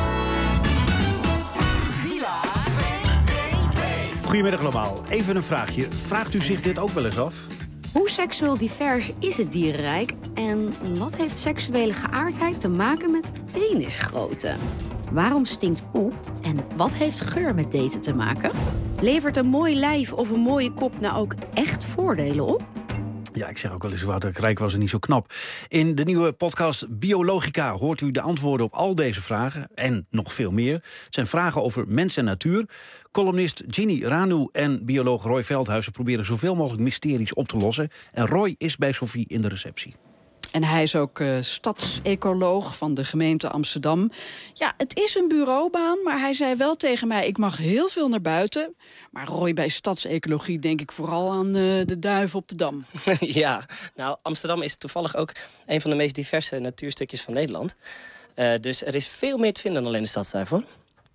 Goedemiddag allemaal. Even een vraagje. Vraagt u zich dit ook wel eens af? Hoe seksueel divers is het dierenrijk? En wat heeft seksuele geaardheid te maken met penisgrootte? Waarom stinkt poep? En wat heeft geur met daten te maken? Levert een mooi lijf of een mooie kop nou ook echt voordelen op? Ja, ik zeg ook wel eens, Wouter Krijk was er niet zo knap. In de nieuwe podcast Biologica hoort u de antwoorden op al deze vragen. En nog veel meer. Het zijn vragen over mens en natuur. Columnist Ginny Ranu en bioloog Roy Veldhuizen proberen zoveel mogelijk mysteries op te lossen. En Roy is bij Sophie in de receptie. En hij is ook uh, stadsecoloog van de gemeente Amsterdam. Ja, het is een bureaubaan, maar hij zei wel tegen mij: ik mag heel veel naar buiten. Maar Roy, bij stadsecologie denk ik vooral aan uh, de duiven op de Dam. Ja, nou, Amsterdam is toevallig ook een van de meest diverse natuurstukjes van Nederland. Uh, dus er is veel meer te vinden dan alleen de stadsduif, hoor.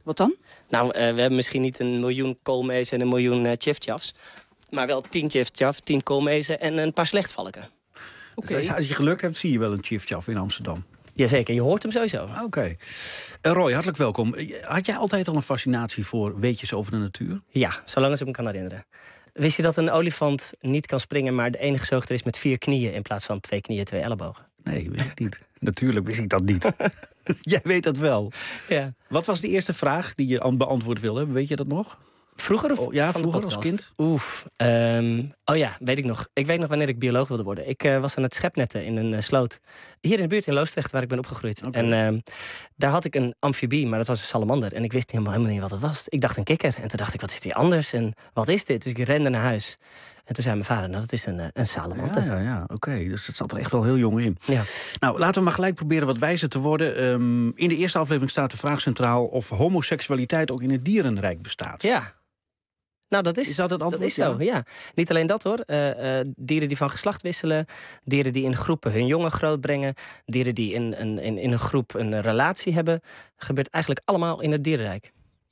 Wat dan? Nou, uh, we hebben misschien niet een miljoen koolmezen en een miljoen uh, tjiftjafs. Maar wel tien tjiftjaf, tien koolmezen en een paar slechtvalken. Okay. Dus als je geluk hebt, zie je wel een tjiftjaf in Amsterdam. Jazeker, je hoort hem sowieso. Oké. Okay. Uh, Roy, hartelijk welkom. Had jij altijd al een fascinatie voor weetjes over de natuur? Ja, zolang als ik me kan herinneren. Wist je dat een olifant niet kan springen, maar de enige zoogdier is met vier knieën in plaats van twee knieën, twee ellebogen? Nee, wist ik niet. Natuurlijk wist ik dat niet. Jij weet dat wel. Ja. Wat was de eerste vraag die je beantwoord wilde hebben? Weet je dat nog? Vroeger of oh, ja, vroeger als kind? Oef. Um, oh ja, weet ik nog. Ik weet nog wanneer ik bioloog wilde worden. Ik uh, was aan het schepnetten in een uh, sloot. Hier in de buurt in Loosdrecht, waar ik ben opgegroeid. Okay. En uh, daar had ik een amfibie, maar dat was een salamander. En ik wist helemaal, helemaal niet wat het was. Ik dacht een kikker. En toen dacht ik, wat is die anders? En wat is dit? Dus ik rende naar huis. En toen zei mijn vader, nou, dat is een, een salamander. Ja, ja, ja. oké. Okay. Dus dat zat er echt al heel jong in. Ja. Nou, laten we maar gelijk proberen wat wijzer te worden. Um, in de eerste aflevering staat de vraag centraal of homoseksualiteit ook in het dierenrijk bestaat. Ja. Nou, dat is, is dat het antwoord? Dat is zo, ja. Niet alleen dat, hoor. Uh, uh, dieren die van geslacht wisselen. Dieren die in groepen hun jongen grootbrengen. Dieren die in, in, in, in een groep een relatie hebben. Gebeurt eigenlijk allemaal in het dierenrijk.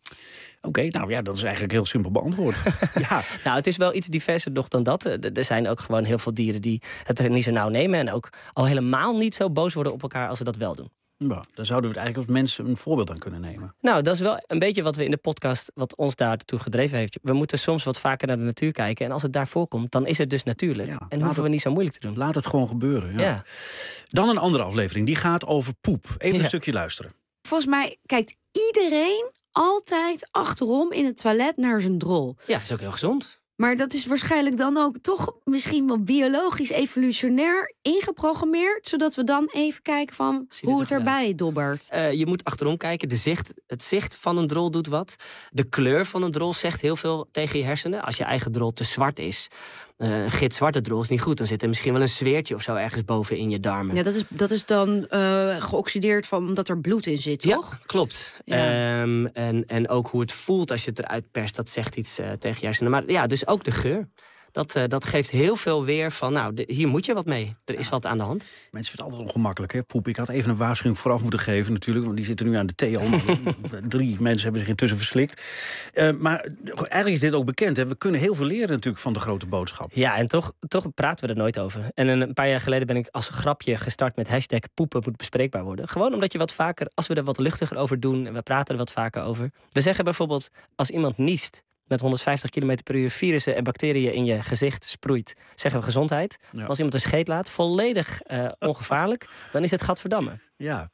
Oké, okay, nou ja, dat is eigenlijk heel simpel beantwoord. Ja. Nou, het is wel iets diverser nog dan dat. Er zijn ook gewoon heel veel dieren die het niet zo nauw nemen. En ook al helemaal niet zo boos worden op elkaar als ze dat wel doen. Nou, daar zouden we het eigenlijk als mensen een voorbeeld aan kunnen nemen. Nou, dat is wel een beetje wat we in de podcast, wat ons daartoe gedreven heeft. We moeten soms wat vaker naar de natuur kijken. En als het daar voorkomt, dan is het dus natuurlijk. Ja, en hoeven het, we niet zo moeilijk te doen. Laat het gewoon gebeuren. Ja. Ja. Dan een andere aflevering, die gaat over poep. Even Ja. een stukje luisteren. Volgens mij kijkt iedereen altijd achterom in het toilet naar zijn drol. Ja, is ook heel gezond. Maar dat is waarschijnlijk dan ook toch misschien wel biologisch evolutionair ingeprogrammeerd, zodat we dan even kijken van Ziet hoe het het erbij erbij dobbert. Uh, je moet achterom kijken. De zicht, het zicht van een drol doet wat. De kleur van een drol zegt heel veel tegen je hersenen. Als je eigen drol te zwart is, uh, een gitzwarte drol is niet goed. Dan zit er misschien wel een zweertje of zo ergens boven in je darmen. Ja, dat is, dat is dan uh, geoxideerd van omdat er bloed in zit, toch? Ja, klopt. Ja. Um, en, en ook hoe het voelt als je het eruit perst, dat zegt iets uh, tegen je hersenen. Maar ja, dus ook de geur. Dat, uh, dat geeft heel veel weer van, nou, de, hier moet je wat mee. Er is ja. wat aan de hand. Mensen vinden het altijd ongemakkelijk, hè, poep. Ik had even een waarschuwing vooraf moeten geven natuurlijk, want die zitten nu aan de thee al. Drie mensen hebben zich intussen verslikt. Uh, maar eigenlijk is dit ook bekend, hè. We kunnen heel veel leren natuurlijk van de grote boodschap. Ja, en toch, toch praten we er nooit over. En een paar jaar geleden ben ik als grapje gestart met hashtag poepen moet bespreekbaar worden. Gewoon omdat je wat vaker, als we er wat luchtiger over doen en we praten er wat vaker over. We zeggen bijvoorbeeld, als iemand niest met honderdvijftig kilometer per uur virussen en bacteriën in je gezicht sproeit, zeggen we gezondheid. Ja. Als iemand een scheet laat, volledig uh, ongevaarlijk, dan is het gadverdamme. Ja,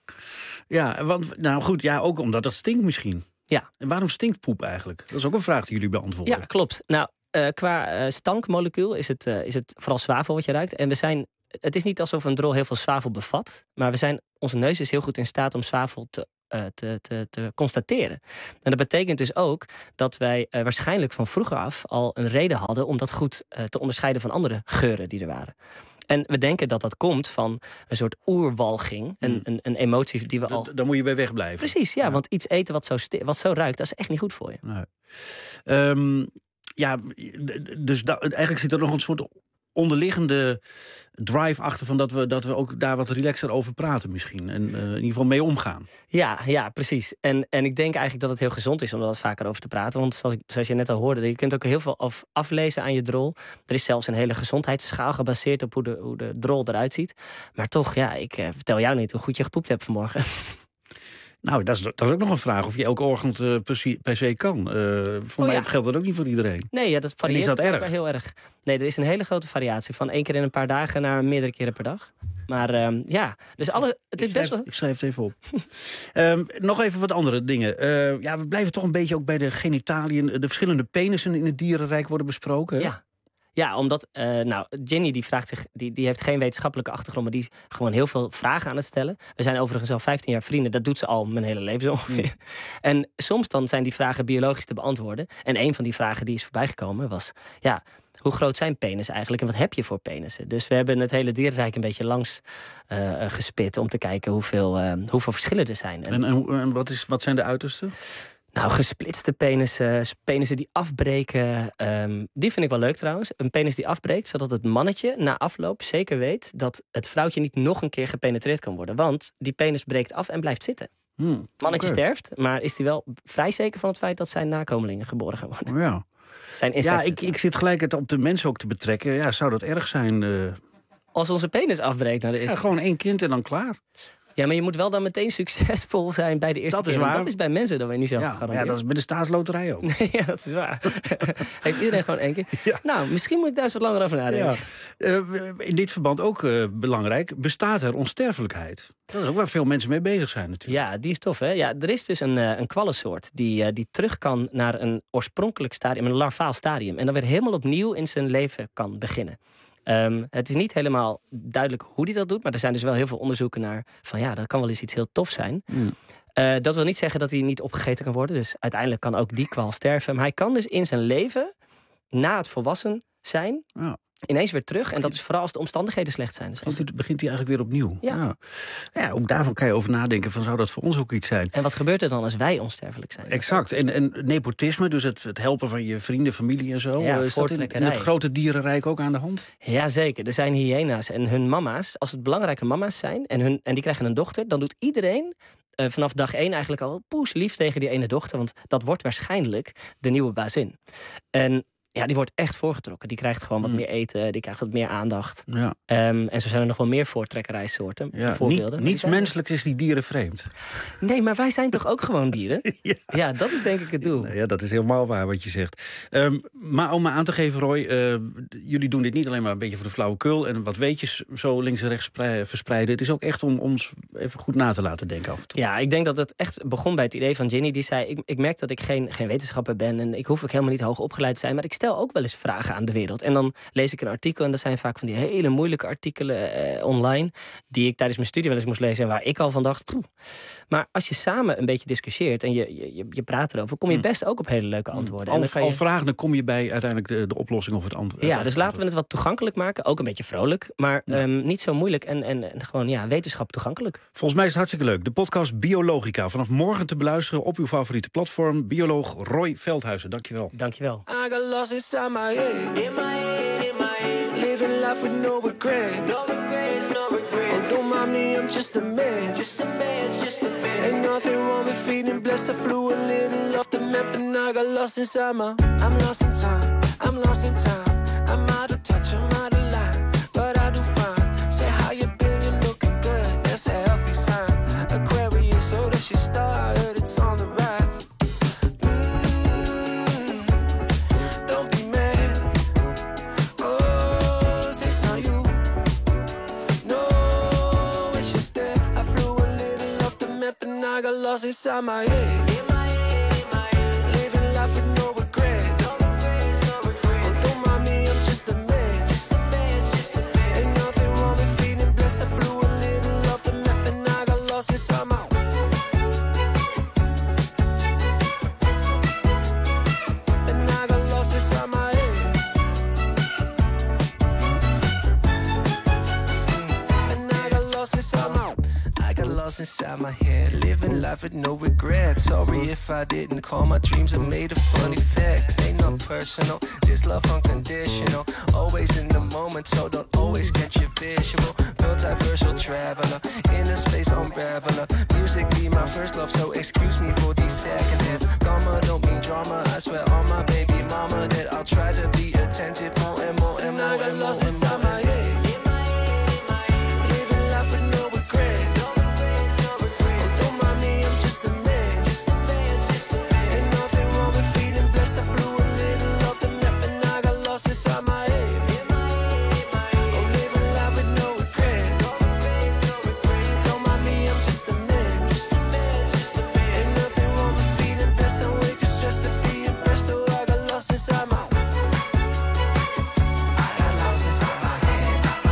ja, want nou goed, ja, ook omdat dat stinkt misschien. Ja. En waarom stinkt poep eigenlijk? Dat is ook een vraag die jullie beantwoorden. Ja, klopt. Nou, uh, qua uh, stankmolecuul is het, uh, is het vooral zwavel wat je ruikt. En we zijn, het is niet alsof een drol heel veel zwavel bevat, maar we zijn, onze neus is heel goed in staat om zwavel te Uh, te, te, te constateren. En dat betekent dus ook dat wij uh, waarschijnlijk van vroeger af al een reden hadden om dat goed uh, te onderscheiden van andere geuren die er waren. En we denken dat dat komt van een soort oerwalging, mm. een, een, een emotie die we al... Daar moet je bij wegblijven. Precies, ja, ja. Want iets eten wat zo, sti- wat zo ruikt, dat is echt niet goed voor je. Nee. Um, ja, dus da- eigenlijk zit er nog een soort onderliggende drive achter van dat we, dat we ook daar wat relaxer over praten misschien. En uh, in ieder geval mee omgaan. Ja, ja, precies. En, en ik denk eigenlijk dat het heel gezond is om er wat vaker over te praten. Want zoals, ik, zoals je net al hoorde, je kunt ook heel veel af, aflezen aan je drol. Er is zelfs een hele gezondheidsschaal gebaseerd op hoe de, hoe de drol eruit ziet. Maar toch, ja, ik uh, vertel jou niet hoe goed je gepoept hebt vanmorgen. Nou, dat is, dat is ook nog een vraag of je elke ochtend uh, per, per se kan. Uh, voor oh, mij ja. geldt dat ook niet voor iedereen. Nee, ja, dat varieert. En is dat erg? Heel erg. Nee, er is een hele grote variatie. Van één keer in een paar dagen naar meerdere keren per dag. Maar um, ja, dus alle, het is ik best schrijf, wel... Ik schrijf het even op. um, nog even wat andere dingen. Uh, ja, we blijven toch een beetje ook bij de genitaliën. De verschillende penissen in het dierenrijk worden besproken. Hè? Ja. Ja, omdat, uh, nou, Ginny die vraagt zich, die, die heeft geen wetenschappelijke achtergrond, maar die is gewoon heel veel vragen aan het stellen. We zijn overigens al vijftien jaar vrienden, dat doet ze al mijn hele leven zo ongeveer. Mm. En soms dan zijn die vragen biologisch te beantwoorden. En een van die vragen die is voorbijgekomen was, ja, hoe groot zijn penissen eigenlijk en wat heb je voor penissen? Dus we hebben het hele dierenrijk een beetje langs uh, gespit om te kijken hoeveel, uh, hoeveel verschillen er zijn. En, en, en wat, is, wat zijn de uitersten? Nou, gesplitste penissen, penissen die afbreken, um, die vind ik wel leuk trouwens. Een penis die afbreekt, zodat het mannetje na afloop zeker weet dat het vrouwtje niet nog een keer gepenetreerd kan worden. Want die penis breekt af en blijft zitten. Hmm, Mannetje okay. sterft, maar is hij wel vrij zeker van het feit dat zijn nakomelingen geboren gaan worden. Ja, zijn ja ik, ik zit gelijk het op de mensen ook te betrekken. Ja, zou dat erg zijn? Uh... Als onze penis afbreekt naar de eerste. Ja, gewoon één kind en dan klaar. Ja, maar je moet wel dan meteen succesvol zijn bij de eerste dat keer. Is waar. Dat is bij mensen dan weer niet zo ja, gegarandeerd. Ja, dat is bij de staatsloterij ook. Nee, ja, dat is waar. Heeft iedereen gewoon één keer. Ja. Nou, misschien moet ik daar eens wat langer over nadenken. Ja. Uh, in dit verband ook uh, belangrijk. Bestaat er onsterfelijkheid? Dat is ook waar veel mensen mee bezig zijn natuurlijk. Ja, die is tof, hè? Ja, er is dus een, uh, een kwallensoort die, uh, die terug kan naar een oorspronkelijk stadium, een larvaal stadium. En dan weer helemaal opnieuw in zijn leven kan beginnen. Um, het is niet helemaal duidelijk hoe hij dat doet, maar er zijn dus wel heel veel onderzoeken naar van ja, dat kan wel eens iets heel tof zijn. Mm. Uh, dat wil niet zeggen dat hij niet opgegeten kan worden. Dus uiteindelijk kan ook die kwal sterven. Maar hij kan dus in zijn leven, na het volwassen zijn, ja. ineens weer terug. En dat is vooral als de omstandigheden slecht zijn. Dus begint, hij, begint hij eigenlijk weer opnieuw. Ja. Ja. Ja, ook daarvan kan je over nadenken van zou dat voor ons ook iets zijn. En wat gebeurt er dan als wij onsterfelijk zijn? Exact. En, en nepotisme, dus het, het helpen van je vrienden, familie en zo. Ja, is dat in, in het grote dierenrijk ook aan de hand? Jazeker. Er zijn hyena's en hun mama's. Als het belangrijke mama's zijn en, hun, en die krijgen een dochter, dan doet iedereen Uh, vanaf dag één eigenlijk al poes lief tegen die ene dochter. Want dat wordt waarschijnlijk de nieuwe bazin. En ja, die wordt echt voorgetrokken. Die krijgt gewoon wat mm. meer eten, die krijgt wat meer aandacht. Ja. Um, en zo zijn er nog wel meer voortrekkerijsoorten. Ja, voorbeelden. Niet, niets menselijks is die dieren vreemd. Nee, maar wij zijn toch ook gewoon dieren? ja. ja, dat is denk ik het doel. Nou ja, dat is helemaal waar wat je zegt. Um, maar om me aan te geven, Roy, uh, jullie doen dit niet alleen maar een beetje voor de flauwekul en wat weetjes zo links en rechts verspreiden. Het is ook echt om ons even goed na te laten denken af en toe. Ja, ik denk dat het echt begon bij het idee van Ginny. Die zei, ik, ik merk dat ik geen, geen wetenschapper ben en ik hoef ook helemaal niet hoog opgeleid te zijn, maar ik stel ook wel eens vragen aan de wereld. En dan lees ik een artikel en dat zijn vaak van die hele moeilijke artikelen eh, online, die ik tijdens mijn studie wel eens moest lezen en waar ik al van dacht, poeh. Maar als je samen een beetje discussieert en je, je, je praat erover, kom je best ook op hele leuke antwoorden. Al, en dan kan je... al vragen, dan kom je bij uiteindelijk de, de oplossing of het antwoord. Ja, dus laten we het wat toegankelijk maken, ook een beetje vrolijk, maar ja. um, niet zo moeilijk en, en, en gewoon ja, wetenschap toegankelijk. Volgens mij is het hartstikke leuk. De podcast Biologica, vanaf morgen te beluisteren op uw favoriete platform. Bioloog Roy Veldhuizen, dankjewel. Dankjewel. I got lost inside my head. In my head, in my head. Living life with no regrets. No regrets, no regrets. Oh, don't mind me, I'm just a man. Just a man, just a man. Ain't nothing wrong with feeling blessed. I flew a little off the map and I got lost inside my. I'm lost in time, I'm lost in time. I'm out of touch, I'm out of line. But I do fine. Say how you been, you're looking good. That's a healthy sign. Aquarius, so that's your star. I heard it's on the rise. I got lost inside my head. In my head, in my head. Living life with no regrets. No regrets, no regrets. Oh, don't mind me, I'm just a man. Just a man, just a man. Ain't nothing wrong with feeling blessed. I flew a little off the map and I got lost inside my. And I got lost inside my head. And I got lost inside my. I got lost inside my head, living life with no regrets. Sorry if I didn't call my dreams are made of funny facts. Ain't no personal, this love unconditional. Always in the moment, so don't always catch your visual. Multiversal traveler, inner space unraveler. Music be my first love, so excuse me for these second hands. Karma don't mean drama, I swear on my baby mama that I'll try to be attentive more and more and more. And I got lost inside my head. Living life with no regrets. I flew a little off the map and I got lost inside my head. Oh, living life with no regrets. Don't mind me, I'm just a man. Ain't nothing wrong with feeling best. I'm way too stressed to be impressed. Oh, I got lost inside my. I got lost inside my head.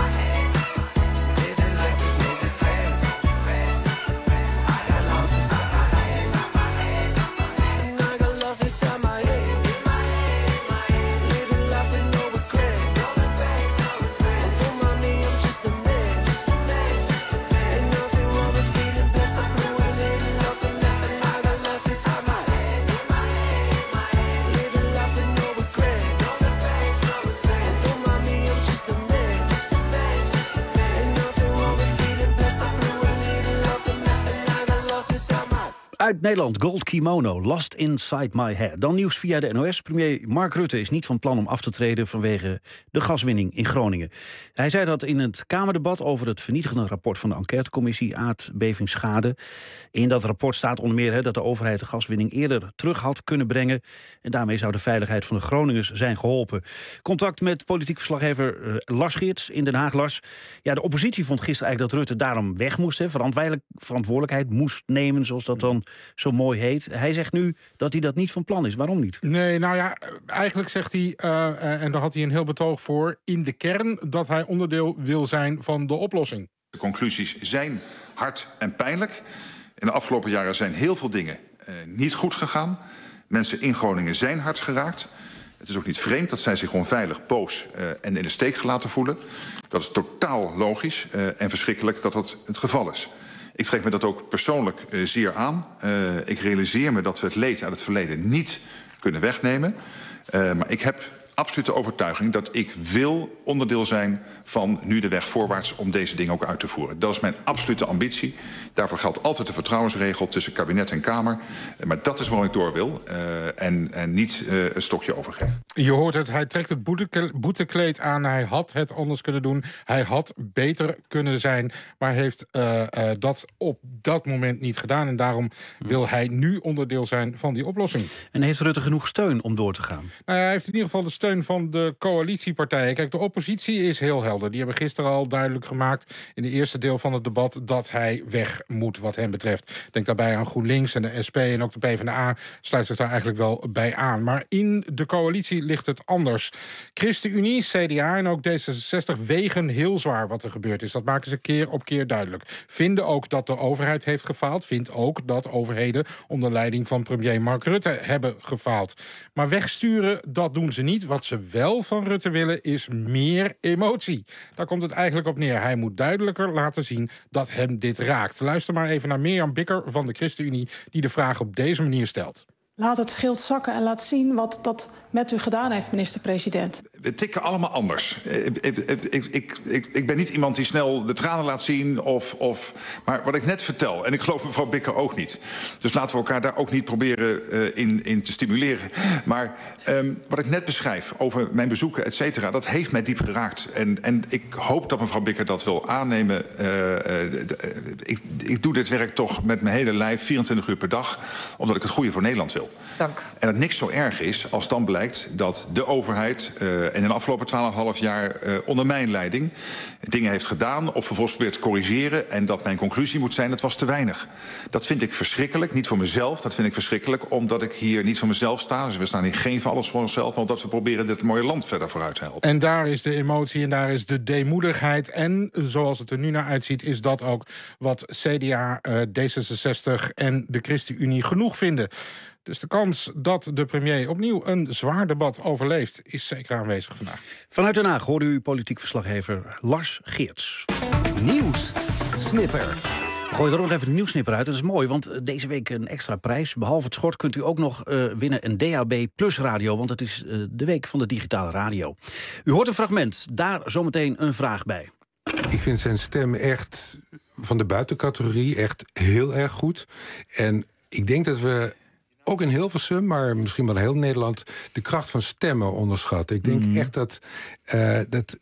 Uit Nederland, Gold Kimono, Lost Inside My Head. Dan nieuws via de N O S. Premier Mark Rutte is niet van plan om af te treden vanwege de gaswinning in Groningen. Hij zei dat in het Kamerdebat over het vernietigende rapport van de enquêtecommissie aardbevingsschade. In dat rapport staat onder meer he, dat de overheid de gaswinning eerder terug had kunnen brengen. En daarmee zou de veiligheid van de Groningers zijn geholpen. Contact met politiek verslaggever uh, Lars Geerts in Den Haag. Lars, ja, de oppositie vond gisteren eigenlijk dat Rutte daarom weg moest. He, verantwoordelijkheid moest nemen, zoals dat dan zo mooi heet. Hij zegt nu dat hij dat niet van plan is. Waarom niet? Nee, nou ja, eigenlijk zegt hij, uh, en daar had hij een heel betoog voor, in de kern dat hij onderdeel wil zijn van de oplossing. De conclusies zijn hard en pijnlijk. In de afgelopen jaren zijn heel veel dingen uh, niet goed gegaan. Mensen in Groningen zijn hard geraakt. Het is ook niet vreemd dat zij zich onveilig, boos uh, en in de steek gelaten voelen. Dat is totaal logisch uh, en verschrikkelijk dat dat het geval is. Ik trek me dat ook persoonlijk uh, zeer aan. Uh, ik realiseer me dat we het leed uit het verleden niet kunnen wegnemen. Uh, maar ik heb absoluut de overtuiging dat ik wil onderdeel zijn van nu de weg voorwaarts om deze dingen ook uit te voeren. Dat is mijn absolute ambitie. Daarvoor geldt altijd de vertrouwensregel tussen kabinet en Kamer. Uh, maar dat is waarom ik door wil uh, en, en niet uh, een stokje overgeven. Je hoort het, hij trekt het boete, boetekleed aan. Hij had het anders kunnen doen. Hij had beter kunnen zijn, maar heeft uh, uh, dat op dat moment niet gedaan. En daarom wil hij nu onderdeel zijn van die oplossing. En heeft Rutte genoeg steun om door te gaan? Nou, hij heeft in ieder geval de steun van de coalitiepartijen. Kijk, de oppositie is heel helder. Die hebben gisteren al duidelijk gemaakt in het eerste deel van het debat dat hij weg moet wat hem betreft. Denk daarbij aan GroenLinks en de S P en ook de PvdA sluit zich daar eigenlijk wel bij aan. Maar in de coalitie ligt het anders. ChristenUnie, C D A en ook D zesenzestig wegen heel zwaar wat er gebeurd is. Dat maken ze keer op keer duidelijk. Vinden ook dat de overheid heeft gefaald. Vindt ook dat overheden onder leiding van premier Mark Rutte hebben gefaald. Maar wegsturen, dat doen ze niet. Wat ze wel van Rutte willen is meer emotie. Daar komt het eigenlijk op neer. Hij moet duidelijker laten zien dat hem dit raakt. Luister maar even naar Mirjam Bikker van de ChristenUnie die de vraag op deze manier stelt. Laat het schild zakken en laat zien wat dat met u gedaan heeft, minister-president. We tikken allemaal anders. Ik, ik, ik, ik, ik, ik ben niet iemand die snel de tranen laat zien. Of, of, maar wat ik net vertel, en ik geloof mevrouw Bikker ook niet. Dus laten we elkaar daar ook niet proberen uh, in, in te stimuleren. Maar um, wat ik net beschrijf over mijn bezoeken, et cetera, dat heeft mij diep geraakt. En, en ik hoop dat mevrouw Bikker dat wil aannemen. Uh, uh, ik, ik doe dit werk toch met mijn hele lijf, vierentwintig uur per dag, omdat ik het goede voor Nederland wil. Dank. En dat niks zo erg is als dan blijkt dat de overheid uh, en in de afgelopen twaalf komma vijf jaar uh, onder mijn leiding dingen heeft gedaan of vervolgens probeert te corrigeren en dat mijn conclusie moet zijn, het was te weinig. Dat vind ik verschrikkelijk, niet voor mezelf, dat vind ik verschrikkelijk omdat ik hier niet voor mezelf sta. Dus we staan hier geen van alles voor onszelf, maar omdat we proberen dit mooie land verder vooruit te helpen. En daar is de emotie en daar is de deemoedigheid. En zoals het er nu naar uitziet, is dat ook wat C D A, uh, D zesenzestig en de ChristenUnie genoeg vinden. Dus de kans dat de premier opnieuw een zwaar debat overleeft is zeker aanwezig vandaag. Vanuit Den Haag hoorde u politiek verslaggever Lars Geerts. Nieuws Snipper. Gooi er ook nog even de nieuwssnipper uit. Dat is mooi, want deze week een extra prijs. Behalve het schort kunt u ook nog uh, winnen een D A B Plus radio, want het is uh, de week van de digitale radio. U hoort een fragment, daar zometeen een vraag bij. Ik vind zijn stem echt van de buitencategorie echt heel erg goed. En ik denk dat we ook in Hilversum, maar misschien wel in heel Nederland, de kracht van stemmen onderschatten. Ik denk mm. echt dat, uh, dat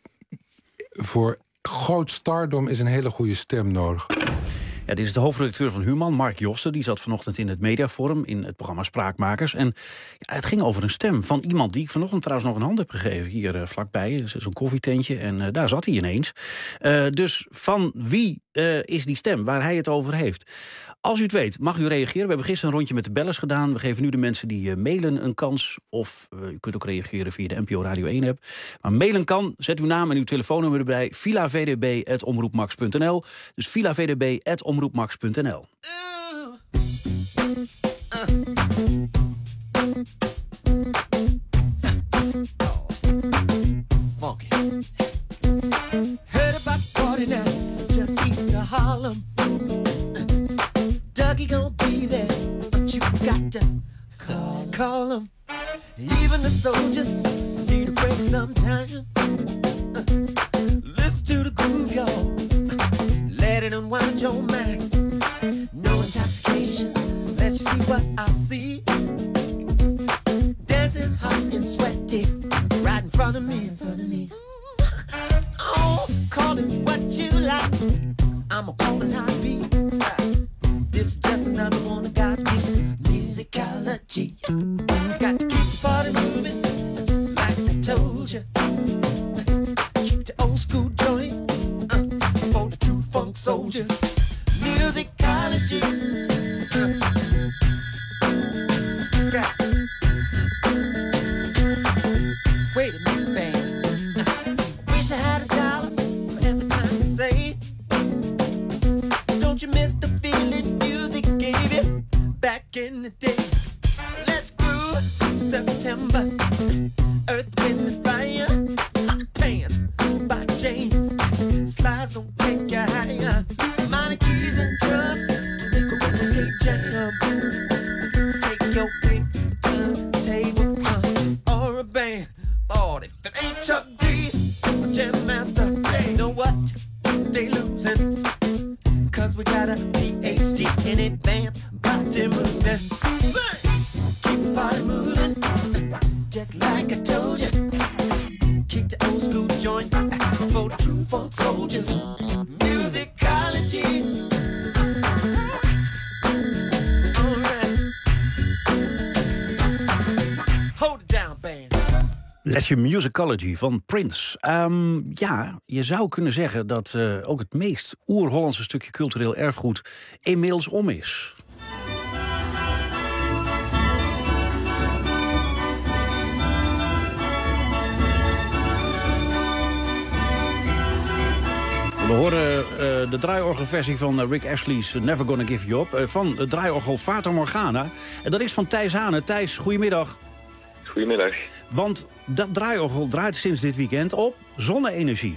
voor groot stardom is een hele goede stem nodig. Ja, dit is de hoofdredacteur van Human, Mark Josten. Die zat vanochtend in het Mediaforum, in het programma Spraakmakers. En ja, het ging over een stem van iemand die ik vanochtend trouwens nog een hand heb gegeven. Hier uh, vlakbij, zo'n koffietentje. En uh, daar zat hij ineens. Uh, dus van wie uh, is die stem, waar hij het over heeft? Als u het weet, mag u reageren. We hebben gisteren een rondje met de bellers gedaan. We geven nu de mensen die uh, mailen een kans. Of uh, u kunt ook reageren via de N P O Radio één app. Maar mailen kan. Zet uw naam en uw telefoonnummer erbij. villa v d b at omroepmax punt n l. Dus villa v d b at omroepmax punt n l. Heard about forty-nine, just east of Harlem. Dougie gon' be there, but you got to call, call him. Even the soldiers need a break sometime. Listen to the groove, y'all. Let it unwind your mind. No intoxication, unless what I see. Dancing hot and sweaty, right in front of me, in front of me. Oh, call it what you like. I'ma call it how it be. This is just another one of God's gift musicology. Got to keep the party moving, like I told you. Keep the old school joint uh, for the true funk soldiers. Musicology. Uh. Yeah. Wait a minute, band. Uh, wish I had a dollar for every time you say. Don't you miss the feeling music gave you back in the day? Let's groove September. Earth, wind, and fire. Hot pants by James. Slides don't take you higher. Minor keys and drums make a roller skate jam. Take your pick, turntable uh, or a band. Lord, if it ain't Chuck D, a jam master, you know what? They losing. Cause we got a P H D in advance body movement. Keep the body moving, just like I told you. Keep the old school joint for the true funk soldiers. Musicology. Alright. Hold it down, band. Leisure Musicology van Prince. Um, ja, je zou kunnen zeggen dat uh, ook het meest oer-Hollandse stukje cultureel erfgoed inmiddels om is. We horen uh, de draaiorgelversie van uh, Rick Astley's Never Gonna Give You Up... Uh, van het draaiorgel Fata Morgana. En dat is van Thijs Hane. Thijs, goedemiddag. Goedemiddag. Want dat draaiorgel draait sinds dit weekend op zonne-energie.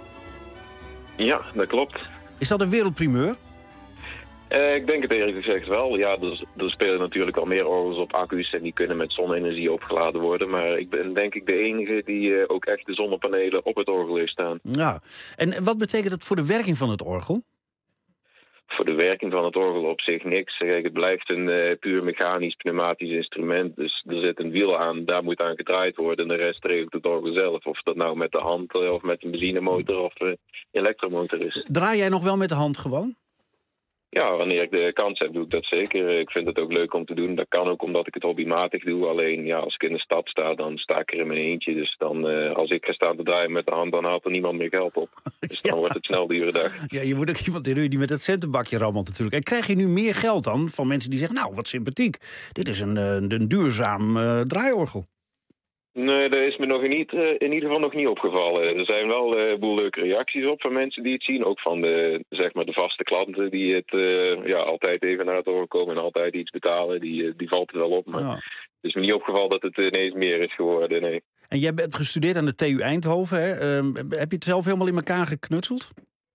Ja, dat klopt. Is dat een wereldprimeur? Uh, ik denk het eerlijk gezegd wel. Ja, er, er spelen natuurlijk al meer orgels op accu's en die kunnen met zonne-energie opgeladen worden. Maar ik ben denk ik de enige die uh, ook echt de zonnepanelen op het orgel heeft staan. Ja, en wat betekent dat voor de werking van het orgel? Voor de werking van het orgel op zich niks. Kijk, het blijft een uh, puur mechanisch, pneumatisch instrument. Dus er zit een wiel aan, daar moet aan gedraaid worden. En de rest regelt het orgel zelf. Of dat nou met de hand uh, of met een benzinemotor of uh, elektromotor is. Draai jij nog wel met de hand gewoon? Ja, wanneer ik de kans heb, doe ik dat zeker. Ik vind het ook leuk om te doen. Dat kan ook omdat ik het hobbymatig doe. Alleen, ja, als ik in de stad sta, dan sta ik er in mijn eentje. Dus dan, uh, als ik ga staan te draaien met de hand, dan haalt er niemand meer geld op. Dus dan ja. wordt het snel dure dag. Ja, je moet ook iemand in die met het centenbakje rammelt natuurlijk. En krijg je nu meer geld dan van mensen die zeggen... nou, wat sympathiek, dit is een, een, een duurzaam uh, draaiorgel. Nee, dat is me nog niet, uh, in ieder geval nog niet opgevallen. Er zijn wel uh, een boel leuke reacties op van mensen die het zien. Ook van de, zeg maar de vaste klanten die het uh, ja, altijd even naar het orgel komen en altijd iets betalen. Die, uh, die valt er wel op. Maar ja. Het is me niet opgevallen dat het ineens meer is geworden, nee. En jij bent gestudeerd aan de T U Eindhoven, hè? Uh, heb je het zelf helemaal in elkaar geknutseld?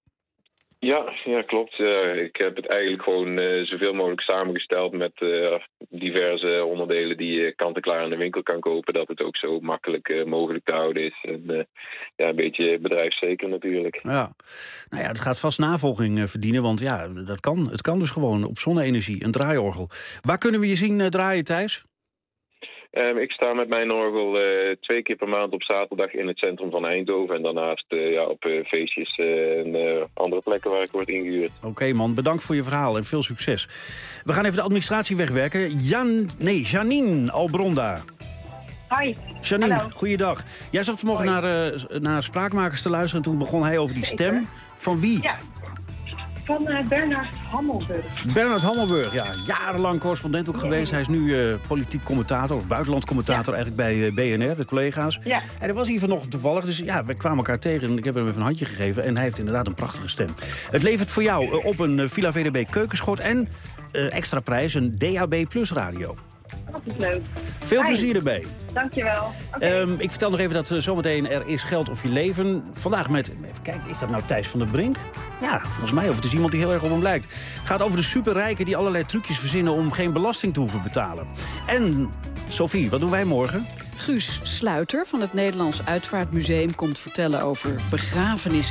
Ja, ja, klopt. Uh, ik heb het eigenlijk gewoon uh, zoveel mogelijk samengesteld met uh, diverse onderdelen die je kant-en-klaar in de winkel kan kopen. Dat het ook zo makkelijk uh, mogelijk te houden is. En, uh, ja, een beetje bedrijfszeker natuurlijk. Ja, nou ja, het gaat vast navolging uh, verdienen, want ja, dat kan. Het kan dus gewoon op zonne-energie, een draaiorgel. Waar kunnen we je zien uh, draaien, Thijs? Um, ik sta met mijn orgel uh, twee keer per maand op zaterdag in het centrum van Eindhoven. En daarnaast uh, ja, op uh, feestjes uh, en uh, andere plekken waar ik word ingehuurd. Oké okay, man, bedankt voor je verhaal en veel succes. We gaan even de administratie wegwerken. Jan, nee, Janine Albronda. Hoi. Janine, hallo. Goeiedag. Jij zat vanmorgen naar, uh, naar Spraakmakers te luisteren en toen begon hij over die stem. Van wie? Ja. Van uh, Bernard Hammelburg. Bernard Hammelburg, ja. Jarenlang correspondent ook geweest. Hij is nu uh, politiek commentator of buitenland commentator ja. eigenlijk bij uh, B N R, de collega's. Ja. En er was hier vanochtend toevallig, dus ja, we kwamen elkaar tegen en ik heb hem even een handje gegeven. En hij heeft inderdaad een prachtige stem. Het levert voor jou uh, op een uh, Villa V D B keukenschot en uh, extra prijs, een D A B Plus radio. Dat is leuk. Veel Fijn. plezier erbij. Dankjewel. Okay. Um, ik vertel nog even dat uh, zometeen er is geld of je leven. Vandaag met, even kijken, is dat nou Thijs van der Brink? Ja, volgens mij, of het is iemand die heel erg op hem lijkt. Het gaat over de superrijken die allerlei trucjes verzinnen om geen belasting te hoeven betalen. En, Sophie, wat doen wij morgen? Guus Sluiter van het Nederlands Uitvaartmuseum komt vertellen over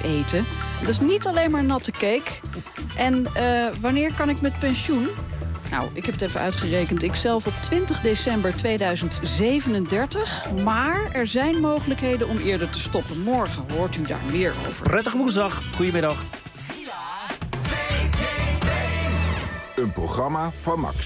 begrafeniseten. Dat is niet alleen maar natte cake. En uh, wanneer kan ik met pensioen? Nou, ik heb het even uitgerekend. Ik zelf op twintig december tweeduizend zevenendertig. Maar er zijn mogelijkheden om eerder te stoppen. Morgen hoort u daar meer over. Prettige woensdag. Goedemiddag. Een programma van Max.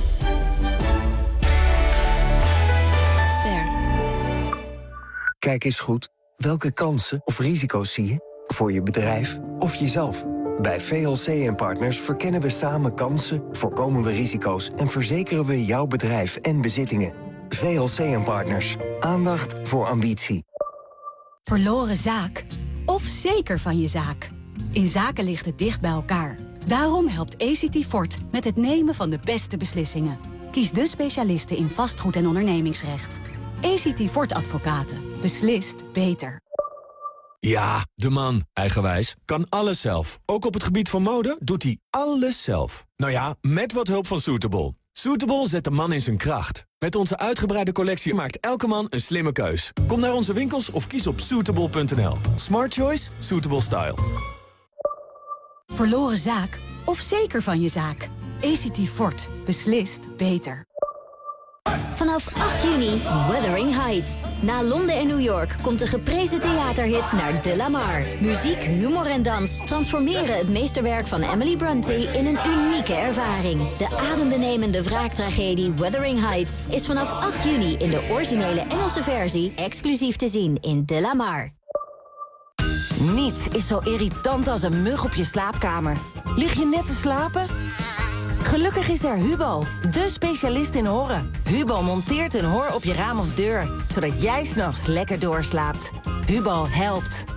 Ster. Kijk eens goed. Welke kansen of risico's zie je? Voor je bedrijf of jezelf? Bij V L C en Partners verkennen we samen kansen, voorkomen we risico's en verzekeren we jouw bedrijf en bezittingen. V L C en Partners. Aandacht voor ambitie. Verloren zaak? Of zeker van je zaak? In zaken ligt het dicht bij elkaar. Daarom helpt A C T Fort met het nemen van de beste beslissingen. Kies de specialisten in vastgoed en ondernemingsrecht. A C T Fort Advocaten. Beslist beter. Ja, de man, eigenwijs, kan alles zelf. Ook op het gebied van mode doet hij alles zelf. Nou ja, met wat hulp van Suitable. Suitable zet de man in zijn kracht. Met onze uitgebreide collectie maakt elke man een slimme keus. Kom naar onze winkels of kies op suitable punt n l. Smart choice, suitable style. Verloren zaak? Of zeker van je zaak? A C T Fort. Beslist beter. Vanaf acht juni, Wuthering Heights. Na Londen en New York komt de geprezen theaterhit naar De La Mar. Muziek, humor en dans transformeren het meesterwerk van Emily Bronte in een unieke ervaring. De adembenemende wraaktragedie Wuthering Heights is vanaf acht juni in de originele Engelse versie exclusief te zien in De La Mar. Niets is zo irritant als een mug op je slaapkamer. Lig je net te slapen? Gelukkig is er Hubo, de specialist in horen. Hubo monteert een hoor op je raam of deur, zodat jij 's nachts lekker doorslaapt. Hubo helpt.